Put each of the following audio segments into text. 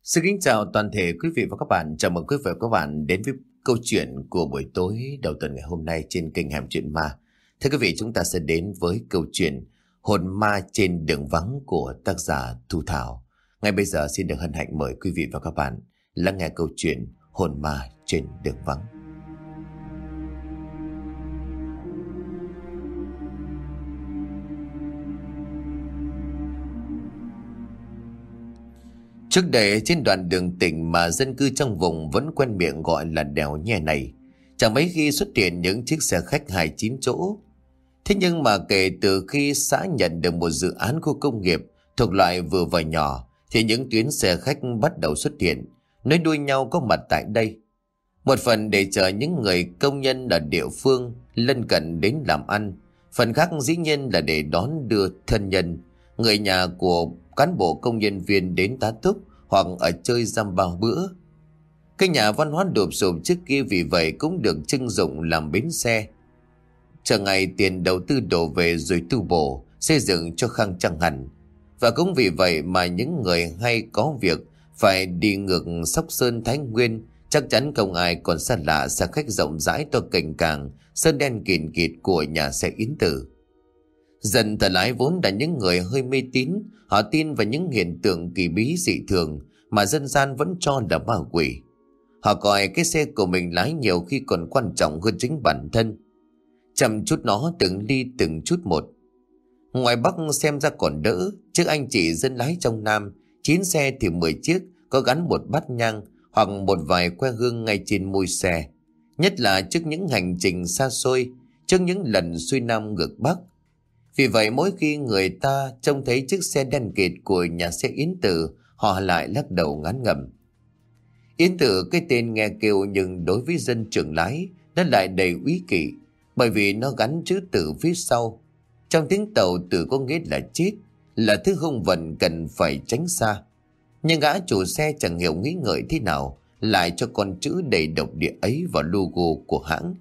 Xin kính chào toàn thể quý vị và các bạn. Chào mừng quý vị và các bạn đến với câu chuyện của buổi tối đầu tuần ngày hôm nay trên kênh Hẻm Chuyện Ma. Thưa quý vị, chúng ta sẽ đến với câu chuyện Hồn Ma trên đường vắng của tác giả Thu Thảo. Ngay bây giờ xin được hân hạnh mời quý vị và các bạn lắng nghe câu chuyện Hồn Ma trên đường vắng. Trước đây trên đoạn đường tỉnh mà dân cư trong vùng vẫn quen miệng gọi là đèo Nhe này, chẳng mấy khi xuất hiện những chiếc xe khách 29 chỗ. Thế nhưng mà kể từ khi xã nhận được một dự án khu công nghiệp thuộc loại vừa và nhỏ, thì những tuyến xe khách bắt đầu xuất hiện, nối đuôi nhau có mặt tại đây. Một phần để chờ những người công nhân ở địa phương lân cận đến làm ăn, phần khác dĩ nhiên là để đón đưa thân nhân, người nhà của cán bộ công nhân viên đến tá túc hoặc ở chơi dăm bao bữa. Cái nhà văn hóa đụp sụp trước kia vì vậy cũng được trưng dụng làm bến xe. Chờ ngày tiền đầu tư đổ về rồi tu bổ, xây dựng cho khang trang hẳn. Và cũng vì vậy mà những người hay có việc phải đi ngược Sóc Sơn Thái Nguyên chắc chắn không ai còn xa lạ xe khách rộng rãi to cành càng, sơn đen kịt kịt của nhà xe Yến Tử. Dần thợ lái vốn là những người hơi mê tín, họ tin vào những hiện tượng kỳ bí dị thường mà dân gian vẫn cho là ma quỷ. Họ coi cái xe của mình lái nhiều khi còn quan trọng hơn chính bản thân, chăm chút nó từng ly từng chút một. Ngoài Bắc xem ra còn đỡ, chứ anh chị dân lái trong Nam, 9 xe thì 10 chiếc có gắn một bát nhang hoặc một vài que hương ngay trên mui xe. Nhất là trước những hành trình xa xôi, trước những lần xuôi Nam ngược Bắc. Vì vậy mỗi khi người ta trông thấy chiếc xe đen kịt của nhà xe Yến Tử, họ lại lắc đầu ngán ngẩm. Yến Tử cái tên nghe kêu nhưng đối với dân trường lái nó lại đầy úy kỵ, bởi vì nó gắn chữ tử phía sau. Trong tiếng Tàu, tử có nghĩa là chết, là thứ hung vận cần phải tránh xa. Nhưng gã chủ xe chẳng hiểu nghĩ ngợi thế nào lại cho con chữ đầy độc địa ấy vào logo của hãng.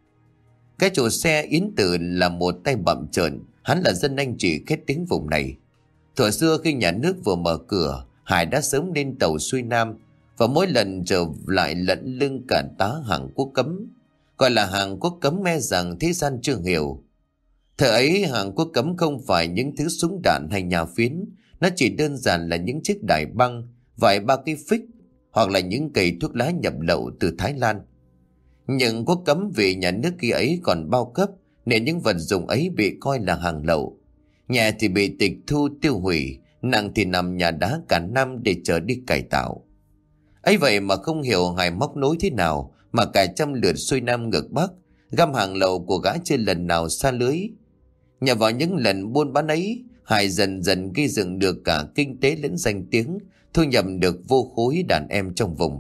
Cái chủ xe Yến Tử là một tay bặm trợn. Hắn là dân anh chị khét tiếng vùng này. Thuở xưa khi nhà nước vừa mở cửa, Hải đã sớm lên tàu xuôi Nam, và mỗi lần trở lại lẫn lưng cả tá hàng quốc cấm. Gọi là hàng quốc cấm e rằng thế gian chưa hiểu. Thời ấy hàng quốc cấm không phải những thứ súng đạn hay nhà phiến, nó chỉ đơn giản là những chiếc đài băng, vài ba cây phích, hoặc là những cây thuốc lá nhập lậu từ Thái Lan. Nhưng quốc cấm vì nhà nước khi ấy còn bao cấp, nên những vật dụng ấy bị coi là hàng lậu. Nhẹ thì bị tịch thu tiêu hủy, nặng thì nằm nhà đá cả năm để chờ đi cải tạo. Ấy vậy mà không hiểu Hải móc nối thế nào mà cả trăm lượt xuôi Nam ngược Bắc, găm hàng lậu của gã chưa lần nào xa lưới. Nhờ vào những lần buôn bán ấy, Hải dần dần gây dựng được cả kinh tế lẫn danh tiếng, thu nhập được vô khối đàn em trong vùng.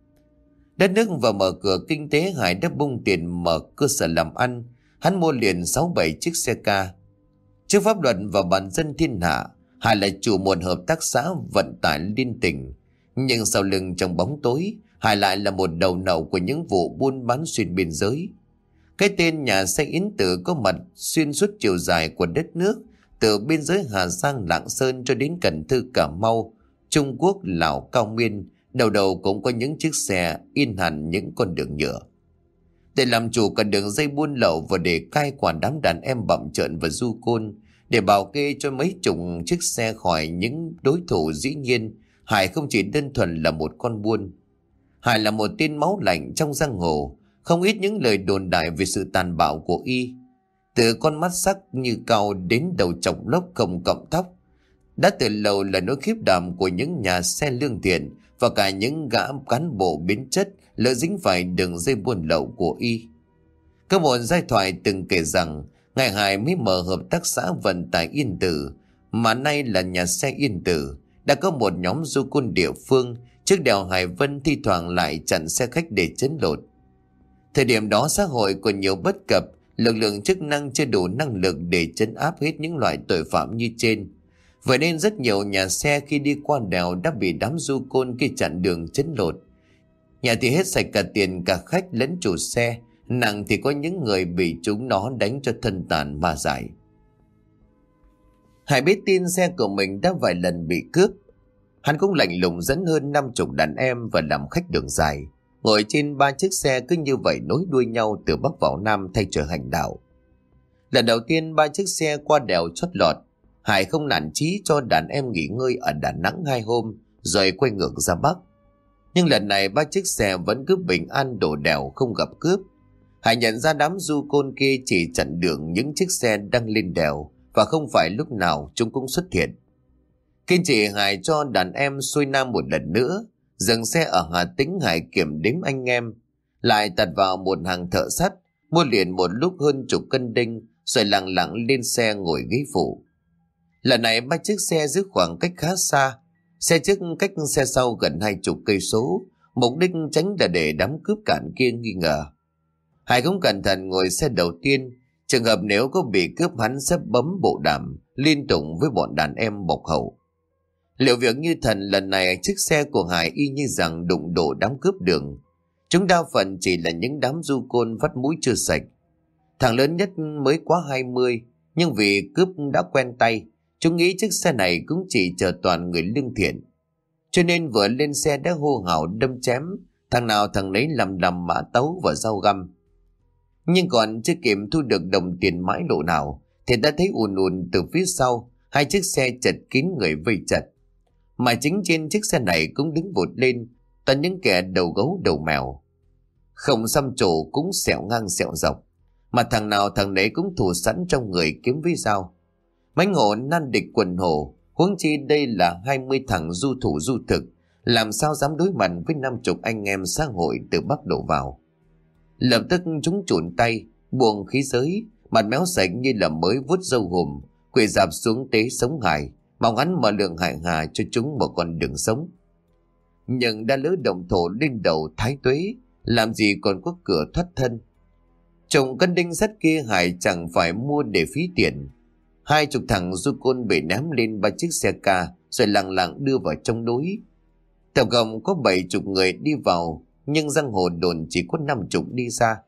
Đất nước vừa mở cửa kinh tế, Hải đã bung tiền mở cơ sở làm ăn. Hắn mua liền 6-7 chiếc xe ca. Trước pháp luật và bản dân thiên hạ, Hải là chủ một hợp tác xã vận tải liên tỉnh. Nhưng sau lưng trong bóng tối, Hải lại là một đầu nậu của những vụ buôn bán xuyên biên giới. Cái tên nhà xe Yến Tử có mặt xuyên suốt chiều dài của đất nước, từ biên giới Hà Giang, Lạng Sơn cho đến Cần Thơ, Cà Mau, Trung Quốc, Lào, Cao Nguyên. Đầu đầu cũng có những chiếc xe in hẳn những con đường nhựa. Để làm chủ cả đường dây buôn lậu và để cai quản đám đàn em bặm trợn và du côn, để bảo kê cho mấy chục chiếc xe khỏi những đối thủ, dĩ nhiên Hải không chỉ đơn thuần là một con buôn. Hải là một tên máu lạnh trong giang hồ. Không ít những lời đồn đại về sự tàn bạo của y, từ con mắt sắc như cao đến đầu chọc lốc không cọng tóc, đã từ lâu là nỗi khiếp đảm của những nhà xe lương thiện và cả những gã cán bộ biến chất lỡ dính phải đường dây buôn lậu của y. Có một giai thoại từng kể rằng ngày Hải mới mở hợp tác xã vận tải Yên Tử, mà nay là nhà xe Yên Tử, đã có một nhóm du côn địa phương trước đèo Hải Vân thi thoảng lại chặn xe khách để trấn lột. Thời điểm đó xã hội còn nhiều bất cập, lực lượng chức năng chưa đủ năng lực để trấn áp hết những loại tội phạm như trên. Vậy nên rất nhiều nhà xe khi đi qua đèo đã bị đám du côn kia chặn đường trấn lột. Nhà thì hết sạch cả tiền cả khách lẫn chủ xe, nặng thì có những người bị chúng nó đánh cho thân tàn ma dại. Hải biết tin xe của mình đã vài lần bị cướp. Hắn cũng lạnh lùng dẫn hơn 50 đàn em và làm khách đường dài, ngồi trên 3 chiếc xe cứ như vậy nối đuôi nhau từ Bắc vào Nam thay trời hành đạo. Lần đầu tiên 3 chiếc xe qua đèo chót lọt, Hải không nản chí cho đàn em nghỉ ngơi ở Đà Nẵng 2 hôm rồi quay ngược ra Bắc. Nhưng lần này 3 chiếc xe vẫn cứ bình an đổ đèo không gặp cướp. Hải nhận ra đám du côn kia chỉ chặn đường những chiếc xe đang lên đèo, và không phải lúc nào chúng cũng xuất hiện. Kiên trì, Hải cho đàn em xuôi Nam một lần nữa, dừng xe ở Hà Tĩnh. Hải kiểm đếm anh em, lại tạt vào một hàng thợ sắt, mua liền một lúc hơn chục cân đinh, rồi lặng lặng lên xe ngồi ghế phụ. Lần này 3 chiếc xe giữ khoảng cách khá xa, xe trước cách xe sau gần 20 cây số, mục đích tránh là để đám cướp cản kia nghi ngờ. Hải cũng cẩn thận ngồi xe đầu tiên, trường hợp nếu có bị cướp hắn sẽ bấm bộ đàm liên tục với bọn đàn em bọc hậu. Liệu việc như thần, lần này chiếc xe của Hải y như rằng đụng độ đám cướp đường. Chúng đa phần chỉ là những đám du côn vắt mũi chưa sạch. Thằng lớn nhất mới quá 20, nhưng vì cướp đã quen tay, chúng nghĩ chiếc xe này cũng chỉ chờ toàn người lương thiện. Cho nên vừa lên xe đã hô hào đâm chém, thằng nào thằng nấy làm mã tấu và dao găm. Nhưng còn chưa kịp thu được đồng tiền mãi lộ nào thì đã thấy ùn ùn từ phía sau 2 chiếc xe chật kín người vây chặt. Mà chính trên chiếc xe này cũng đứng vụt lên toàn những kẻ đầu gấu đầu mèo, không xăm trổ cũng xẻo ngang xẻo dọc, mà thằng nào thằng nấy cũng thủ sẵn trong người kiếm với dao. Mãnh hổ nan địch quần hổ, huống chi đây là 20 thằng du thủ du thực, làm sao dám đối mặt với 50 anh em xã hội từ Bắc đổ vào. Lập tức chúng chụn tay, buông khí giới, mặt méo sạch như là mới vuốt râu hùm, quỳ rạp xuống tế sống Hải, mong hắn mở lượng hại hà cho chúng một con đường sống. Nhưng đã lỡ động thổ lên đầu thái tuế, làm gì còn có cửa thoát thân. Chồng cân đinh sắt kia Hải chẳng phải mua để phí tiền. 20 thằng du côn bị ném lên 3 chiếc xe ca rồi lặng lặng đưa vào trong núi. Tổng cộng có 70 người đi vào, nhưng giang hồ đồn chỉ có 50 đi ra.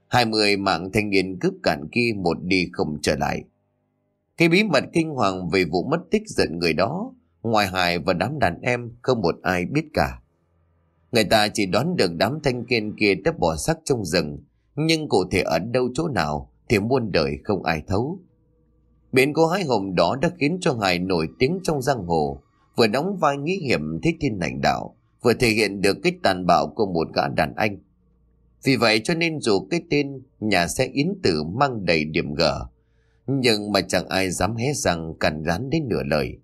20 mạng thanh niên cướp cản kia một đi không trở lại. Cái bí mật kinh hoàng về vụ mất tích giận người đó, ngoài Hải và đám đàn em không một ai biết cả. Người ta chỉ đoán được đám thanh niên kia đã bỏ xác trong rừng, nhưng cụ thể ở đâu chỗ nào thì muôn đời không ai thấu. Biến cố hái hùng đó đã khiến cho Hải nổi tiếng trong giang hồ, vừa đóng vai nghĩ hiểm thích thiên hành đạo, vừa thể hiện được cái tàn bạo của một gã đàn anh. Vì vậy cho nên dù cái tên nhà xe Yến Tử mang đầy điểm gở, nhưng mà chẳng ai dám hé răng cằn rán đến nửa lời.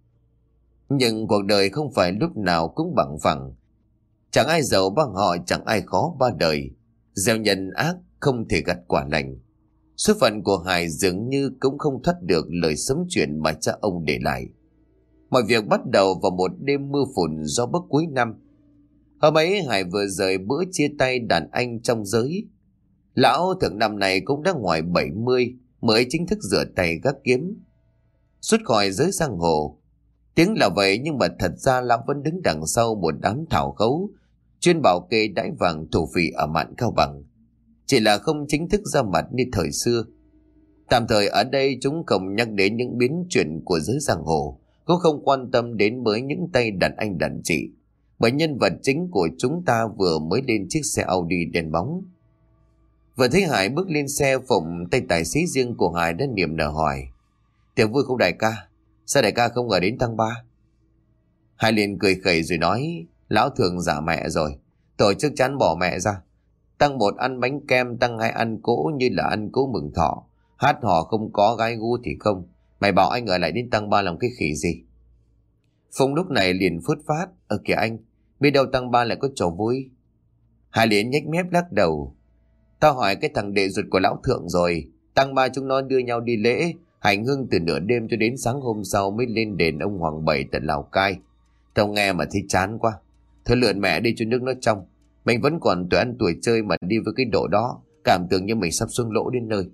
Nhưng cuộc đời không phải lúc nào cũng bằng phẳng, chẳng ai giàu bằng họ, chẳng ai khó ba đời. Gieo nhân ác không thể gặt quả lành. Số phận của Hải dường như cũng không thoát được lời sấm chuyện mà cha ông để lại. Mọi việc bắt đầu vào một đêm mưa phùn gió bấc cuối năm. Hôm ấy Hải vừa rời bữa chia tay đàn anh trong giới. Lão thượng năm này cũng đã ngoài 70, mới chính thức rửa tay gác kiếm, xuất khỏi giới giang hồ. Tiếng là vậy, nhưng mà thật ra lão vẫn đứng đằng sau một đám thảo khấu chuyên bảo kê đãi vàng thổ phỉ ở mạn Cao Bằng, chỉ là không chính thức ra mặt như thời xưa. Tạm thời ở đây chúng không nhắc đến những biến chuyển của giới giang hồ, cũng không quan tâm đến với những tay đàn anh đàn chị, bởi nhân vật chính của chúng ta vừa mới lên chiếc xe Audi đèn bóng. Vừa thấy Hải bước lên xe, Phụng tay tài xế riêng của Hải đã niềm nở hỏi: "Tiệc vui không đại ca? Sao đại ca không ở đến tăng 3?" Hải liền cười khẩy rồi nói: "Lão thường giả mẹ rồi, tôi chắc chắn bỏ mẹ ra. Tăng 1 ăn bánh kem, tăng 2 ăn cỗ như là ăn cỗ mừng thọ. Hát hò không có, gái gu thì không. Mày bảo anh ở lại đến tăng 3 làm cái khỉ gì?" Phụng lúc này liền phớt phát: "Kìa anh, biết đâu tăng 3 lại có trò vui." Hải liền nhếch mép lắc đầu: "Tao hỏi cái thằng đệ ruột của lão thượng rồi. Tăng 3 chúng nó đưa nhau đi lễ hành hương từ nửa đêm cho đến sáng hôm sau mới lên đền ông Hoàng Bảy tận Lào Cai. Tao nghe mà thấy chán quá. Thôi lượn mẹ đi cho nước nó trong. Mình vẫn còn tuổi ăn tuổi chơi mà đi với cái độ đó, cảm tưởng như mình sắp xuống lỗ đến nơi."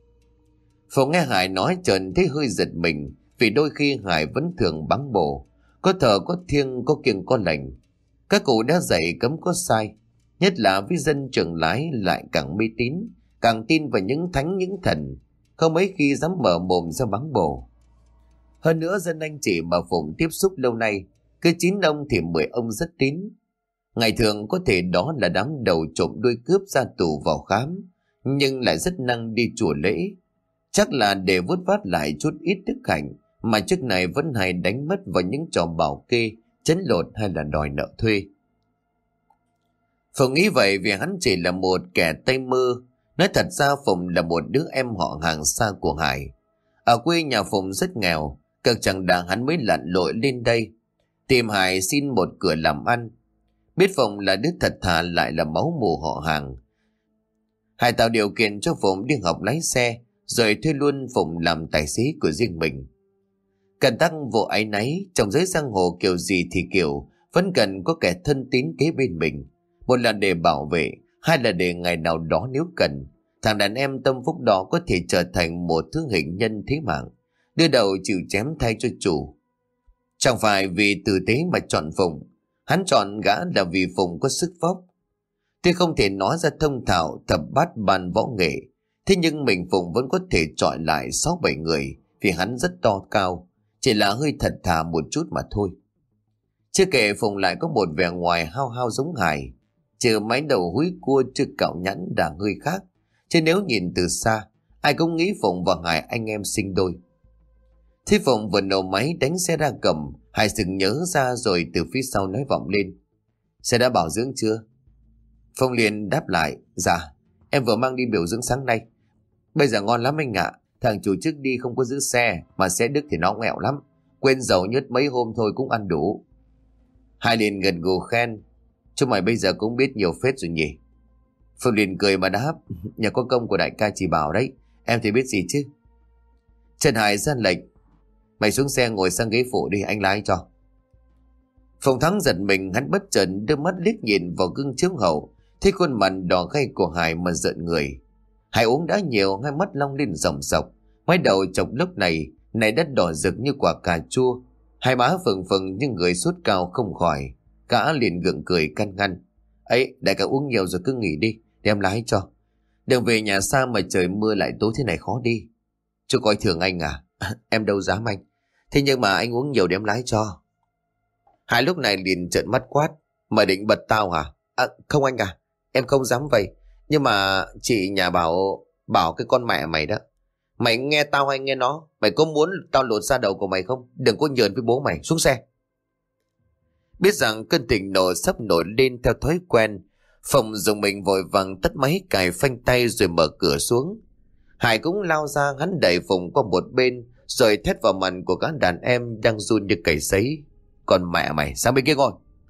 Phụng nghe Hải nói trần thấy hơi giật mình, vì đôi khi Hải vẫn thường báng bổ, có thờ có thiêng, có kiêng có lành. Các cụ đã dạy cấm có sai, nhất là với dân trường lái lại càng mê tín, càng tin vào những thánh những thần, không mấy khi dám mở mồm ra báng bổ. Hơn nữa dân anh chị mà Phụng tiếp xúc lâu nay, cứ 9 ông thì 10 ông rất tín. Ngày thường có thể đó là đám đầu trộm đuôi cướp ra tù vào khám, nhưng lại rất năng đi chùa lễ. Chắc là để vớt vát lại chút ít đức hạnh mà trước này vẫn hay đánh mất vào những trò bảo kê, trấn lột hay là đòi nợ thuê. Phụng nghĩ vậy vì hắn chỉ là một kẻ tay mơ. Nói thật ra Phụng là một đứa em họ hàng xa của Hải. Ở quê nhà Phụng rất nghèo, cực chẳng đà hắn mới lặn lội lên đây tìm Hải xin một cửa làm ăn. Biết Phụng là đứa thật thà lại là máu mủ họ hàng, Hải tạo điều kiện cho Phụng đi học lái xe, rồi thuê luôn Phụng làm tài xế của riêng mình. Cần tăng vô áy náy, trong giới giang hồ kiểu gì thì kiểu, vẫn cần có kẻ thân tín kế bên mình. Một là để bảo vệ, hai là để ngày nào đó nếu cần, thằng đàn em tâm phúc đó có thể trở thành một thứ hình nhân thế mạng, đưa đầu chịu chém thay cho chủ. Chẳng phải vì tử tế mà chọn Phụng, hắn chọn gã là vì Phụng có sức vóc. Tuy không thể nói ra thông thạo thập bát ban võ nghệ, thế nhưng mình Phụng vẫn có thể chọi lại 6-7 người vì hắn rất to cao, chỉ là hơi thật thà một chút mà thôi. Chưa kể Phụng lại có một vẻ ngoài hao hao giống Hải, trừ mái đầu húi cua chưa cạo nhẵn đã hơi khác, chứ nếu nhìn từ xa, ai cũng nghĩ Phụng và Hải anh em sinh đôi. Thế Phụng vừa nổ máy đánh xe ra cầm, Hải sừng nhớ ra rồi từ phía sau nói vọng lên: "Xe đã bảo dưỡng chưa?" Phụng liền đáp lại: "Dạ, em vừa mang đi biểu dưỡng sáng nay. Bây giờ ngon lắm anh ạ. Thằng chủ trước đi không có giữ xe, mà xe Đức thì nó nghèo lắm. Quên dầu nhớt mấy hôm thôi cũng ăn đủ." Hải liền gật gù khen: "Chúng mày bây giờ cũng biết nhiều phết rồi nhỉ." Phụng liền cười mà đáp: "Nhờ có công của đại ca chỉ bảo đấy, em thì biết gì chứ." Trần Hải ra lệnh: "Mày xuống xe ngồi sang ghế phụ đi, anh lái cho." Phụng Thắng giật mình, hắn bất chợt đưa mắt liếc nhìn vào gương chiếu hậu, thấy khuôn mặt đỏ gay của Hải mà rợn người. Hải uống đã nhiều, hai mắt long lên ròng rọc, mái đầu chọc lúc này đất đỏ rực như quả cà chua, hai má phừng phừng như người sốt cao không khỏi. Gã liền gượng cười can ngăn: "Ấy, đại ca uống nhiều rồi cứ nghỉ đi, để em lái cho. Đừng về nhà xa mà trời mưa lại tối thế này khó đi." "Chú coi thường anh à?" "Em đâu dám anh. Thế nhưng mà anh uống nhiều để em lái cho." Hải lúc này liền trợn mắt quát: "Mày định bật tao hả?" Không anh à, em không dám vậy. Nhưng mà chị nhà bảo cái con mẹ mày đó. Mày nghe tao hay nghe nó? Mày có muốn tao lột da đầu của mày không? Đừng có nhờn với bố mày, xuống xe." Biết rằng cơn thịnh nộ sắp nổi lên theo thói quen, Phụng dùng mình vội vàng tắt máy cài phanh tay rồi mở cửa xuống. Hải cũng lao ra, hắn đẩy Phụng qua một bên rồi thét vào mặt của các đàn em đang run như cầy sấy: "Còn mẹ mày, sang bên kia ngồi."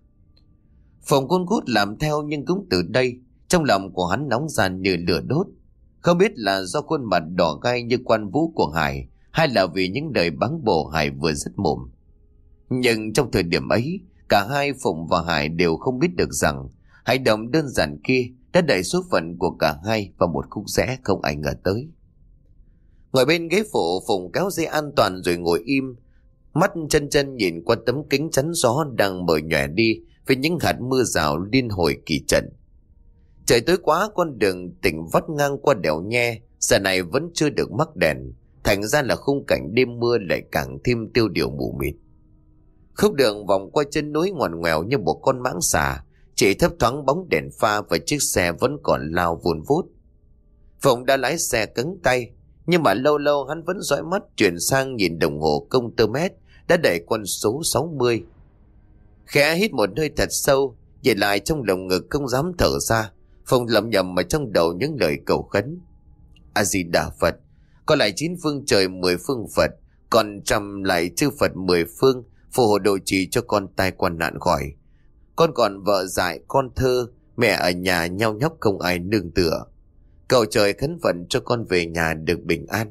Phụng cun cút làm theo, nhưng cũng từ đây trong lòng của hắn nóng ran như lửa đốt. Không biết là do khuôn mặt đỏ gai như quan vũ của Hải, hay là vì những lời báng bổ Hải vừa dứt mồm. Nhưng trong thời điểm ấy, cả hai Phụng và Hải đều không biết được rằng hành động đơn giản kia đã đẩy số phận của cả hai vào một khúc rẽ không ai ngờ tới. Ngồi bên ghế phụ, Phụng kéo dây an toàn rồi ngồi im, mắt chân nhìn qua tấm kính chắn gió đang mở nhòe đi với những hạt mưa rào liên hồi kỳ trận. Trời tối quá, con đường tỉnh vắt ngang qua đèo Nhe giờ này vẫn chưa được mắc đèn, thành ra là khung cảnh đêm mưa lại càng thêm tiêu điều mù mịt. Khúc đường vòng qua chân núi ngoằn ngoèo như một con mãng xà, chỉ thấp thoáng bóng đèn pha và chiếc xe vẫn còn lao vun vút. Phụng đã lái xe cứng tay, nhưng mà lâu lâu hắn vẫn dõi mắt chuyển sang nhìn đồng hồ công tơ mét đã đẩy con số 60. Khẽ hít một hơi thật sâu, về lại trong lồng ngực không dám thở ra. Phụng lẩm nhẩm ở trong đầu những lời cầu khấn: "A Di Đà Phật, con lại 9 phương trời 10 phương Phật, còn trăm lại chư Phật 10 phương, phù hộ độ trì cho con tai quan nạn khỏi. Con còn vợ dại con thơ, mẹ ở nhà nhau nhóc không ai nương tựa. Cầu trời khấn vận cho con về nhà được bình an."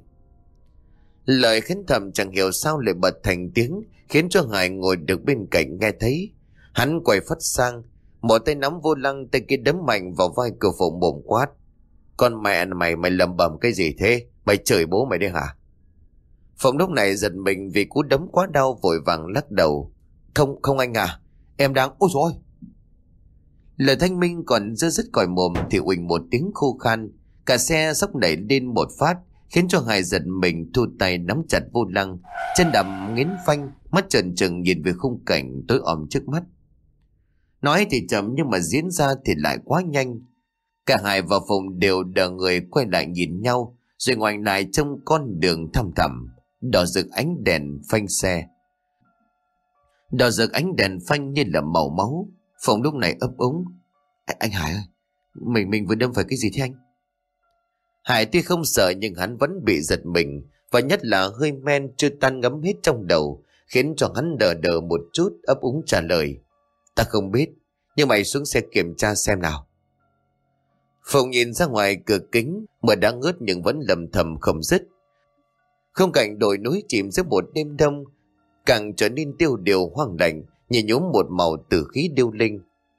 Lời khấn thầm chẳng hiểu sao lại bật thành tiếng, khiến cho Hải ngồi được bên cạnh nghe thấy. Hắn quay phắt sang, một tay nắm vô lăng, tay kia đấm mạnh vào vai của Phụng mồm quát: "Con mẹ mày lầm bầm cái gì thế? Mày chửi bố mày đấy hả?" Phụng lúc này giật mình vì cú đấm quá đau, vội vàng lắc đầu: Không anh à, em đang..." "Ôi dồi ôi!" Lời thanh minh còn dơ dứt còi mồm thì uỳnh một tiếng khô khan, cả xe sốc nảy lên một phát, khiến cho Hải giật mình, thu tay nắm chặt vô lăng, chân đạp nghiến phanh, mắt trợn trừng nhìn về khung cảnh tối om trước mắt. Nói thì chậm nhưng mà diễn ra thì lại quá nhanh. Cả Hải và Phụng đều đờ người quay lại nhìn nhau, rồi ngoảnh lại trong con đường thăm thẳm, đỏ rực ánh đèn phanh xe. Đỏ rực ánh đèn phanh như là màu máu. Phụng lúc này ấp úng: Anh Hải ơi, mình vừa đâm phải cái gì thế anh? Hải tuy không sợ nhưng hắn vẫn bị giật mình, và nhất là hơi men chưa tan ngấm hết trong đầu, khiến cho hắn đờ đờ một chút, ấp úng trả lời: Ta không biết, nhưng mày xuống xe kiểm tra xem nào. Phụng nhìn ra ngoài cửa kính, mưa đã ngớt nhưng vẫn lầm thầm không dứt. Khung cảnh đồi núi chìm giữa một đêm đông càng trở nên tiêu điều hoang lạnh, nhìn nhúm một màu tử khí điêu linh.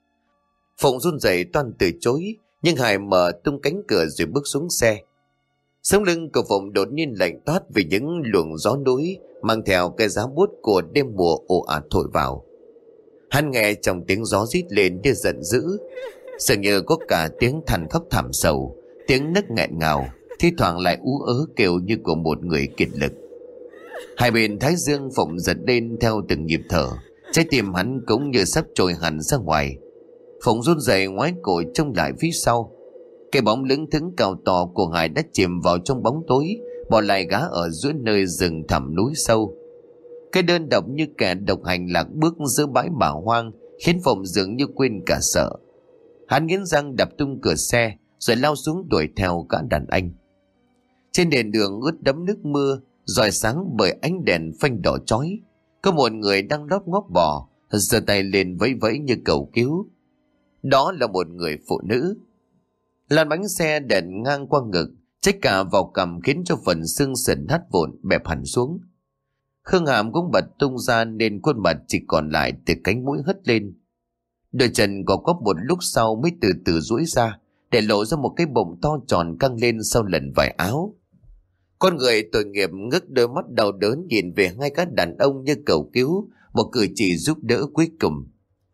Phụng run rẩy toan từ chối, nhưng Hải mở tung cánh cửa rồi bước xuống xe. Sống lưng của Phụng đột nhiên lạnh toát vì những luồng gió núi mang theo cái giá buốt của đêm mùa ồ ạt thổi vào. Hắn nghe trong tiếng gió rít lên như giận dữ, dường như có cả tiếng than khóc thảm sầu, tiếng nấc nghẹn ngào, thi thoảng lại ú ớ kêu như của một người kiệt lực. Hai bên thái dương Phụng giật lên theo từng nhịp thở, trái tim hắn cũng như sắp trồi hẳn ra ngoài. Phụng run rẩy ngoái cổ trông lại phía sau. Cái bóng lững thững cao to của Hải đã chìm vào trong bóng tối, bỏ lại gã ở giữa nơi rừng thẳm núi sâu. Cái đơn độc như kẻ độc hành lạc bước giữa bãi bỏ hoang, khiến Phụng dường như quên cả sợ. Hắn nghiến răng đập tung cửa xe, rồi lao xuống đuổi theo gã đàn anh. Trên nền đường ướt đẫm nước mưa, rọi sáng bởi ánh đèn phanh đỏ chói, có một người đang lóp ngóp bò, giơ tay lên vẫy vẫy như cầu cứu. Đó là một người phụ nữ. Làn bánh xe đèn ngang qua ngực, trách cả vào cằm, khiến cho phần xương sườn nát vụn bẹp hẳn xuống. Khương Hàm cũng bật tung ra nên khuôn mặt chỉ còn lại từ cánh mũi hất lên. Đôi chân có quắp một lúc sau mới từ từ duỗi ra, để lộ ra một cái bụng to tròn căng lên sau lần vải áo. Con người tội nghiệp ngước đôi mắt đau đớn nhìn về hai các đàn ông như cầu cứu, một cử chỉ giúp đỡ cuối cùng.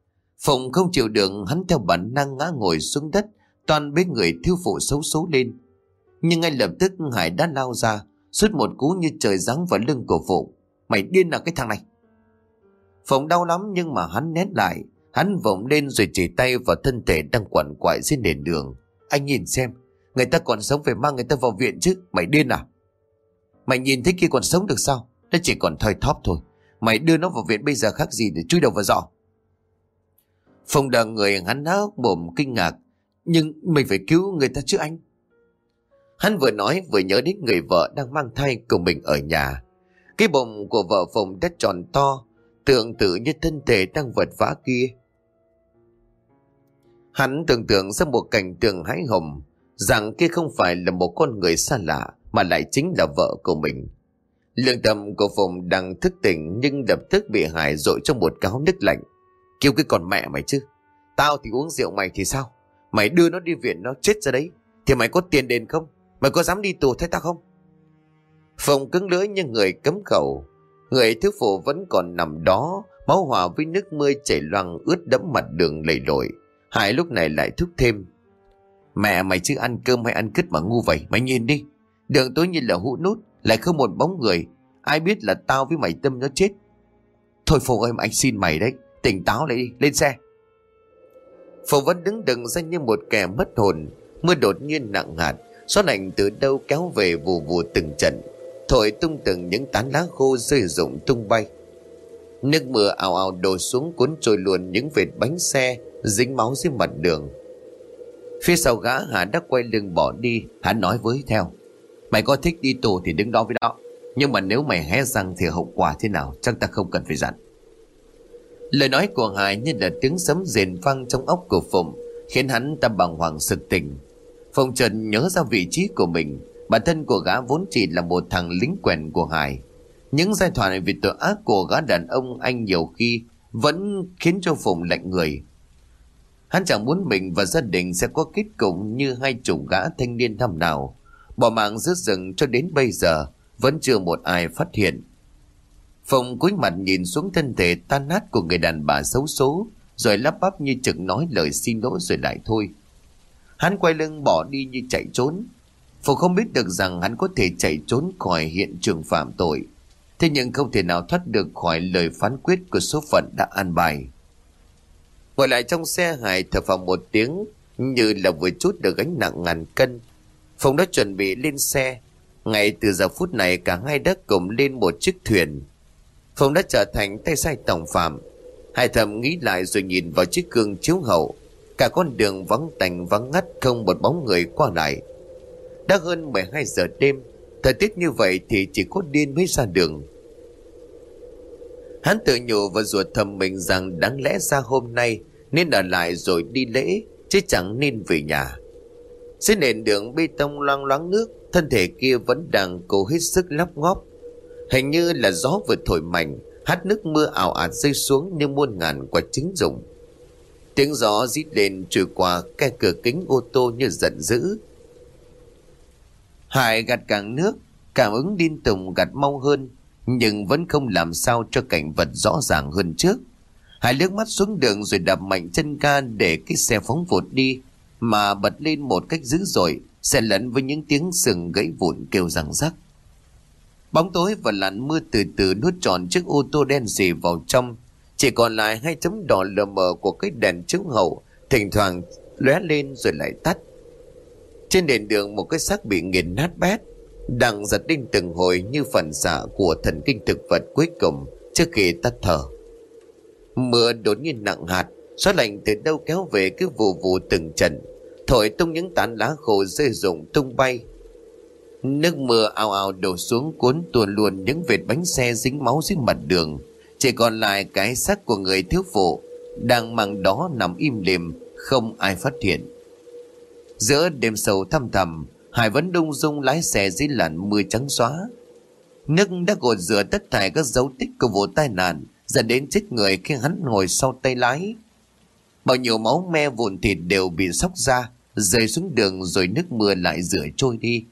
Phụng không chịu đựng, hắn theo bản năng ngã ngồi xuống đất, toàn bế người thiếu phụ xấu số lên. Nhưng ngay lập tức Hải đã lao ra, sút một cú như trời giáng vào lưng của Phụng. Mày điên à cái thằng này? Phụng đau lắm nhưng mà hắn nén lại. Hắn vọng lên rồi chỉ tay vào thân thể đang quằn quại trên nền đường. Anh nhìn xem, người ta còn sống phải mang người ta vào viện chứ. Mày điên à? Mày nhìn thấy kia còn sống được sao? Nó chỉ còn thoi thóp thôi. Mày đưa nó vào viện bây giờ khác gì để chui đầu vào giỏ? Phụng đờ người, hắn há hốc mồm kinh ngạc. Nhưng mình phải cứu người ta chứ anh. Hắn vừa nói vừa nhớ đến người vợ đang mang thai cùng mình ở nhà. Cái bụng của vợ Phụng đã tròn to, tương tự như thân thể đang vật vã kia. Hắn tưởng tượng ra một cảnh tượng hãi hùng, rằng kia không phải là một con người xa lạ, mà lại chính là vợ của mình. Lương tâm của Phụng đang thức tỉnh, nhưng lập tức bị Hải dội trong một gáo nước lạnh. Kêu cái con mẹ mày chứ, tao thì uống rượu, mày thì sao? Mày đưa nó đi viện nó chết ra đấy, thì mày có tiền đền không? Mày có dám đi tù thay tao không? Phụng cứng lưỡi như người cấm khẩu. Người thiếu phụ vẫn còn nằm đó, máu hòa với nước mưa chảy loang ướt đẫm mặt đường lầy lội. Hải lúc này lại thúc thêm: Mẹ mày chứ ăn cơm hay ăn cứt mà ngu vậy? Mày nhìn đi, đường tối như là hũ nút, lại không một bóng người. Ai biết là tao với mày tâm nó chết. Thôi Phụng ơi, anh xin mày đấy, tỉnh táo lại đi, lên xe. Phụng vẫn đứng đần ra như một kẻ mất hồn. Mưa đột nhiên nặng hạt, gió lạnh từ đâu kéo về vù vù từng trận, thổi tung từng những tán lá khô rơi rụng tung bay. Nước mưa ào ào đổ xuống cuốn trôi luôn những vệt bánh xe dính máu dưới mặt đường. Phía sau gã Hà đã quay lưng bỏ đi. Hắn nói với theo: Mày có thích đi tù thì đứng đó với đó, nhưng mà nếu mày hé răng thì hậu quả thế nào chắc ta không cần phải dặn. Lời nói của Hải như là tiếng sấm rền vang trong óc của Phụng, khiến hắn ta bàng hoàng sực tỉnh. Phụng chợt nhớ ra vị trí của mình. Bản thân của gã vốn chỉ là một thằng lính quèn của Hải. Những giai thoại về tội ác của gã đàn ông anh nhiều khi vẫn khiến cho Phụng lạnh người. Hắn chẳng muốn mình và gia đình sẽ có kết cục như hai chục gã thanh niên năm nào, bỏ mạng giữa rừng cho đến bây giờ vẫn chưa một ai phát hiện. Phụng cúi mặt nhìn xuống thân thể tan nát của người đàn bà xấu số, rồi lắp bắp như chừng nói lời xin lỗi rồi lại thôi. Hắn quay lưng bỏ đi như chạy trốn. Phụng không biết được rằng hắn có thể chạy trốn khỏi hiện trường phạm tội, thế nhưng không thể nào thoát được khỏi lời phán quyết của số phận đã an bài. Ngồi lại trong xe, Hải thở phào một tiếng, như là vừa trút được gánh nặng ngàn cân. Phụng đã chuẩn bị lên xe. Ngay từ giờ phút này cả hai đã cùng lên một chiếc thuyền. Phụng đã trở thành tay sai tổng phạm. Hải thầm nghĩ lại rồi nhìn vào chiếc gương chiếu hậu. Cả con đường vắng tanh vắng ngắt, không một bóng người qua lại. Đã hơn 12 giờ đêm, thời tiết như vậy thì chỉ có điên mới ra đường. Hắn tự nhủ và ruột thầm mình rằng đáng lẽ ra hôm nay nên ở lại rồi đi lễ, chứ chẳng nên về nhà. Trên nền đường bê tông loang loáng nước, thân thể kia vẫn đang cố hết sức lóc ngóp. Hình như là gió vừa thổi mạnh, hắt nước mưa ào ạt rơi xuống như muôn ngàn quả trứng rụng. Tiếng gió rít lên trôi qua cái cửa kính ô tô như giận dữ. Hải gạt càng nước, cảm ứng điên tùng gạt mau hơn, nhưng vẫn không làm sao cho cảnh vật rõ ràng hơn trước. Hải liếc mắt xuống đường rồi đạp mạnh chân ga để cái xe phóng vụt đi, mà bật lên một cách dữ dội, xen lẫn với những tiếng sừng gãy vụn kêu răng rắc. Bóng tối và làn mưa từ từ nuốt trọn chiếc ô tô đen sì vào trong, chỉ còn lại hai chấm đỏ lờ mờ của cái đèn chiếu hậu thỉnh thoảng lóe lên rồi lại tắt. Trên nền đường một cái xác bị nghiền nát bét đang giật lên từng hồi như phản xạ của thần kinh thực vật cuối cùng trước khi tắt thở. Mưa đột nhiên nặng hạt, gió lạnh từ đâu kéo về cứ vù vù từng trận, thổi tung những tán lá khô rơi rụng tung bay. Nước mưa ào ào đổ xuống cuốn tuồn luôn những vệt bánh xe dính máu dưới mặt đường. Chỉ còn lại cái xác của người thiếu phụ đang mang đó nằm im lìm, không ai phát hiện. Giữa đêm sâu thăm thẳm, Hải vẫn đung dung lái xe dưới làn mưa trắng xóa. Nước đã gột rửa tất thảy các dấu tích của vụ tai nạn dẫn đến chết người khi hắn ngồi sau tay lái. Bao nhiêu máu me vụn thịt đều bị xóc ra, rơi xuống đường rồi nước mưa lại rửa trôi đi.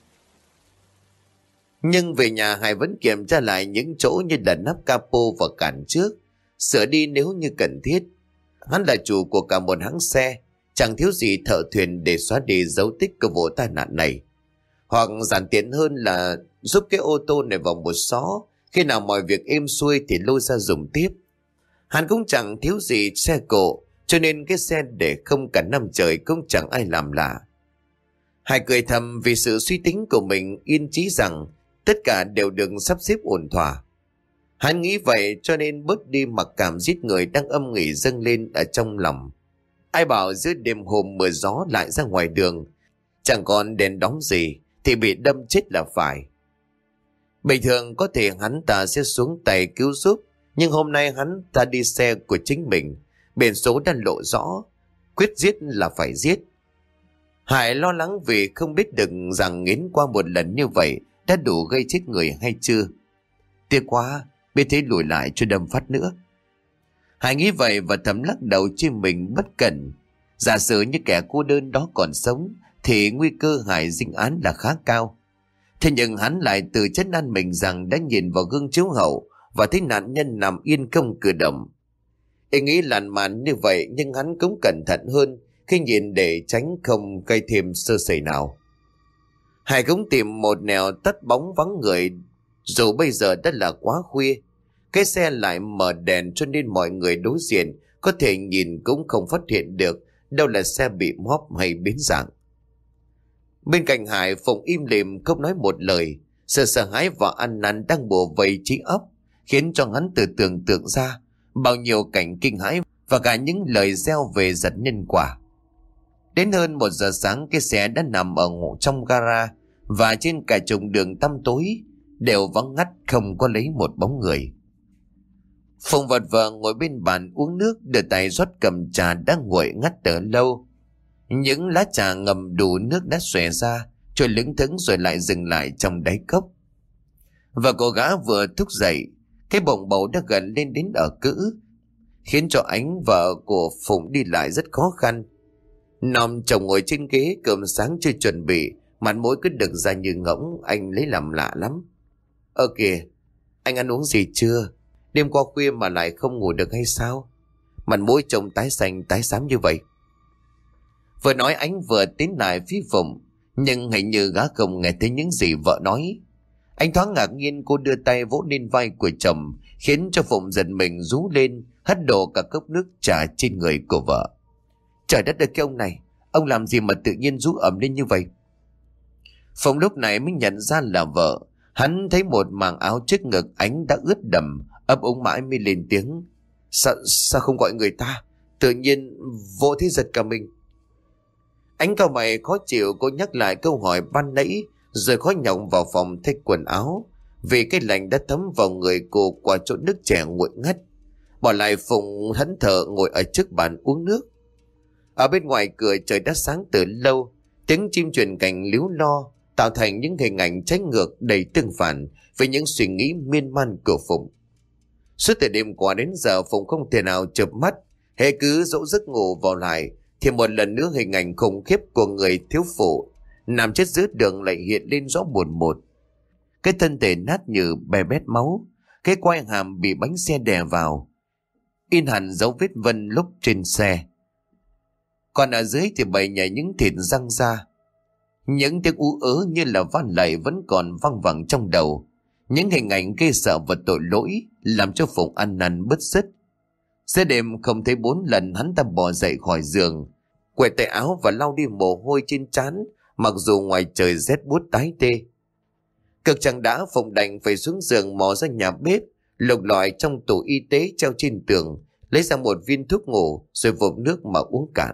Nhưng về nhà Hải vẫn kiểm tra lại những chỗ như là nắp capo và cản trước, sửa đi nếu như cần thiết. Hắn là chủ của cả một hãng xe, chẳng thiếu gì thợ thuyền để xóa đi dấu tích của vụ tai nạn này. Hoặc giản tiện hơn là giúp cái ô tô này vào một xó, khi nào mọi việc êm xuôi thì lôi ra dùng tiếp. Hắn cũng chẳng thiếu gì xe cộ, cho nên cái xe để không cả năm trời cũng chẳng ai làm lạ. Hải cười thầm vì sự suy tính của mình, yên chí rằng tất cả đều được sắp xếp ổn thỏa. Hắn nghĩ vậy cho nên bớt đi mặc cảm giết người đang âm ỉ dâng lên ở trong lòng. Ai bảo giữa đêm hôm mưa gió lại ra ngoài đường, chẳng còn đèn đóm gì thì bị đâm chết là phải. Bình thường có thể hắn ta sẽ xuống tay cứu giúp, nhưng hôm nay hắn ta đi xe của chính mình, biển số đã lộ rõ, quyết giết là phải giết. Hải lo lắng vì không biết được rằng nghiến qua một lần như vậy đã đủ gây chết người hay chưa. Tiếc quá, biết thế lùi lại cho đâm phát nữa. Hải nghĩ vậy và thầm lắc đầu chê mình bất cẩn. Giả sử như kẻ cô đơn đó còn sống thì nguy cơ Hải dính án là khá cao. Thế nhưng hắn lại tự trấn an mình rằng đã nhìn vào gương chiếu hậu và thấy nạn nhân nằm yên không cử động. Ý nghĩ làn màn như vậy, nhưng hắn cũng cẩn thận hơn khi nhìn để tránh không gây thêm sơ sẩy nào. Hải cũng tìm một nẻo tắt bóng vắng người, dù bây giờ đã là quá khuya. Cái xe lại mở đèn cho nên mọi người đối diện có thể nhìn cũng không phát hiện được đâu là xe bị móp hay biến dạng. Bên cạnh Hải, Phụng im lìm không nói một lời. Sự sợ hãi và ăn năn đang bủa vây trí óc, khiến cho hắn tự tưởng tượng ra bao nhiêu cảnh kinh hãi và cả những lời gieo về giật nhân quả. Đến hơn 1 giờ sáng, cái xe đã nằm ở ngõ trong gara và trên cả trục đường tăm tối đều vắng ngắt, không có lấy một bóng người. Phụng vật vờ ngồi bên bàn uống nước, đưa tay rót cầm trà đang nguội ngắt từ lâu. Những lá trà ngầm đủ nước đã xòe ra, trôi lững thững rồi lại dừng lại trong đáy cốc. Và cô gã vừa thức dậy, cái bồng bầu đã gần lên đến ở cữ, khiến cho ánh vợ của Phụng đi lại rất khó khăn. Nòm chồng ngồi trên ghế, cơm sáng chưa chuẩn bị, mặt mũi cứ đực ra như ngỗng, anh lấy làm lạ lắm. Kìa, anh ăn uống gì chưa? Đêm qua khuya mà lại không ngủ được hay sao? Mặt mũi trông tái xanh tái xám như vậy. Vừa nói anh vừa tiến lại phía Phụng, Nhưng hình như gã không nghe thấy những gì vợ nói. Anh thoáng ngạc nhiên, cô đưa tay vỗ lên vai của chồng, khiến cho Phụng giật mình rú lên, hất đổ cả cốc nước trà trên người của vợ. Trời đất ơi, cái ông này, ông làm gì mà tự nhiên rú ẩm lên như vậy? Phụng lúc này mới nhận ra là vợ. Hắn thấy một màng áo trước ngực ánh đã ướt đẫm, ấp úng mãi mới lên tiếng. Sao không gọi người ta? Tự nhiên vô thế giật cả mình. Ánh cau mày khó chịu, cô nhắc lại câu hỏi ban nãy, rồi khó nhọc vào phòng thay quần áo, vì cái lạnh đã thấm vào người cô qua chỗ nước chè nguội ngắt. Bỏ lại Phụng thẫn thờ ngồi ở trước bàn uống nước. Ở bên ngoài cửa trời đã sáng từ lâu, tiếng chim truyền cành líu lo tạo thành những hình ảnh trái ngược đầy tương phản với những suy nghĩ miên man của Phụng. Suốt từ đêm qua đến giờ Phụng không thể nào chợp mắt, hễ cứ dỗ giấc ngủ vào lại thì một lần nữa hình ảnh khủng khiếp của người thiếu phụ nằm chết giữa đường lại hiện lên rõ mồn một. Cái thân thể nát như bè bét máu, cái quai hàm bị bánh xe đè vào, in hẳn dấu vết vân lúc trên xe. Còn ở dưới thì bày nhảy những thịt răng ra. Những tiếng ú ớ như là van lạy vẫn còn văng vẳng trong đầu. Những hình ảnh ghê sợ và tội lỗi làm cho Phụng ăn năn bứt rứt. Giữa đêm không thấy 4 lần hắn ta bò dậy khỏi giường, quệt tay áo và lau đi mồ hôi trên trán, mặc dù ngoài trời rét buốt tái tê. Cực chẳng đã, Phụng đành phải xuống giường mò ra nhà bếp, lục lọi trong tủ y tế treo trên tường, lấy ra một viên thuốc ngủ rồi vộp nước mà uống cạn.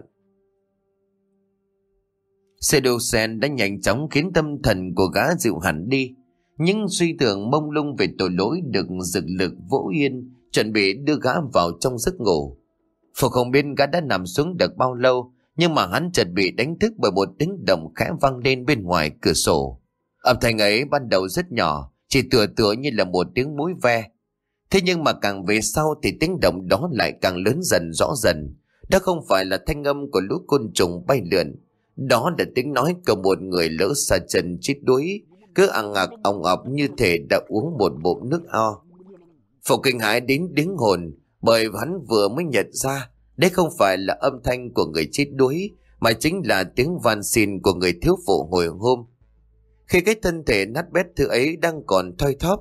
Seducen đã nhanh chóng khiến tâm thần của gã dịu hẳn đi. Những suy tưởng mông lung về tội lỗi được dực lực vỗ yên, chuẩn bị đưa gã vào trong giấc ngủ. Phụng không biết gã đã nằm xuống được bao lâu, nhưng mà hắn chợt bị đánh thức bởi một tiếng động khẽ vang lên bên ngoài cửa sổ. Âm thanh ấy ban đầu rất nhỏ, chỉ tựa như là một tiếng múi ve. Thế nhưng mà càng về sau thì tiếng động đó lại càng lớn dần rõ dần. Đó không phải là thanh âm của lũ côn trùng bay lượn, đó là tiếng nói của một người lỡ xa chân chết đuối, cứ ằng ặc òng ọc như thể đã uống một bụng nước o. Phụng kinh hãi đến điếng hồn, bởi hắn vừa mới nhận ra đây không phải là âm thanh của người chết đuối, mà chính là tiếng van xin của người thiếu phụ hồi hôm. Khi cái thân thể nát bét thứ ấy đang còn thoi thóp,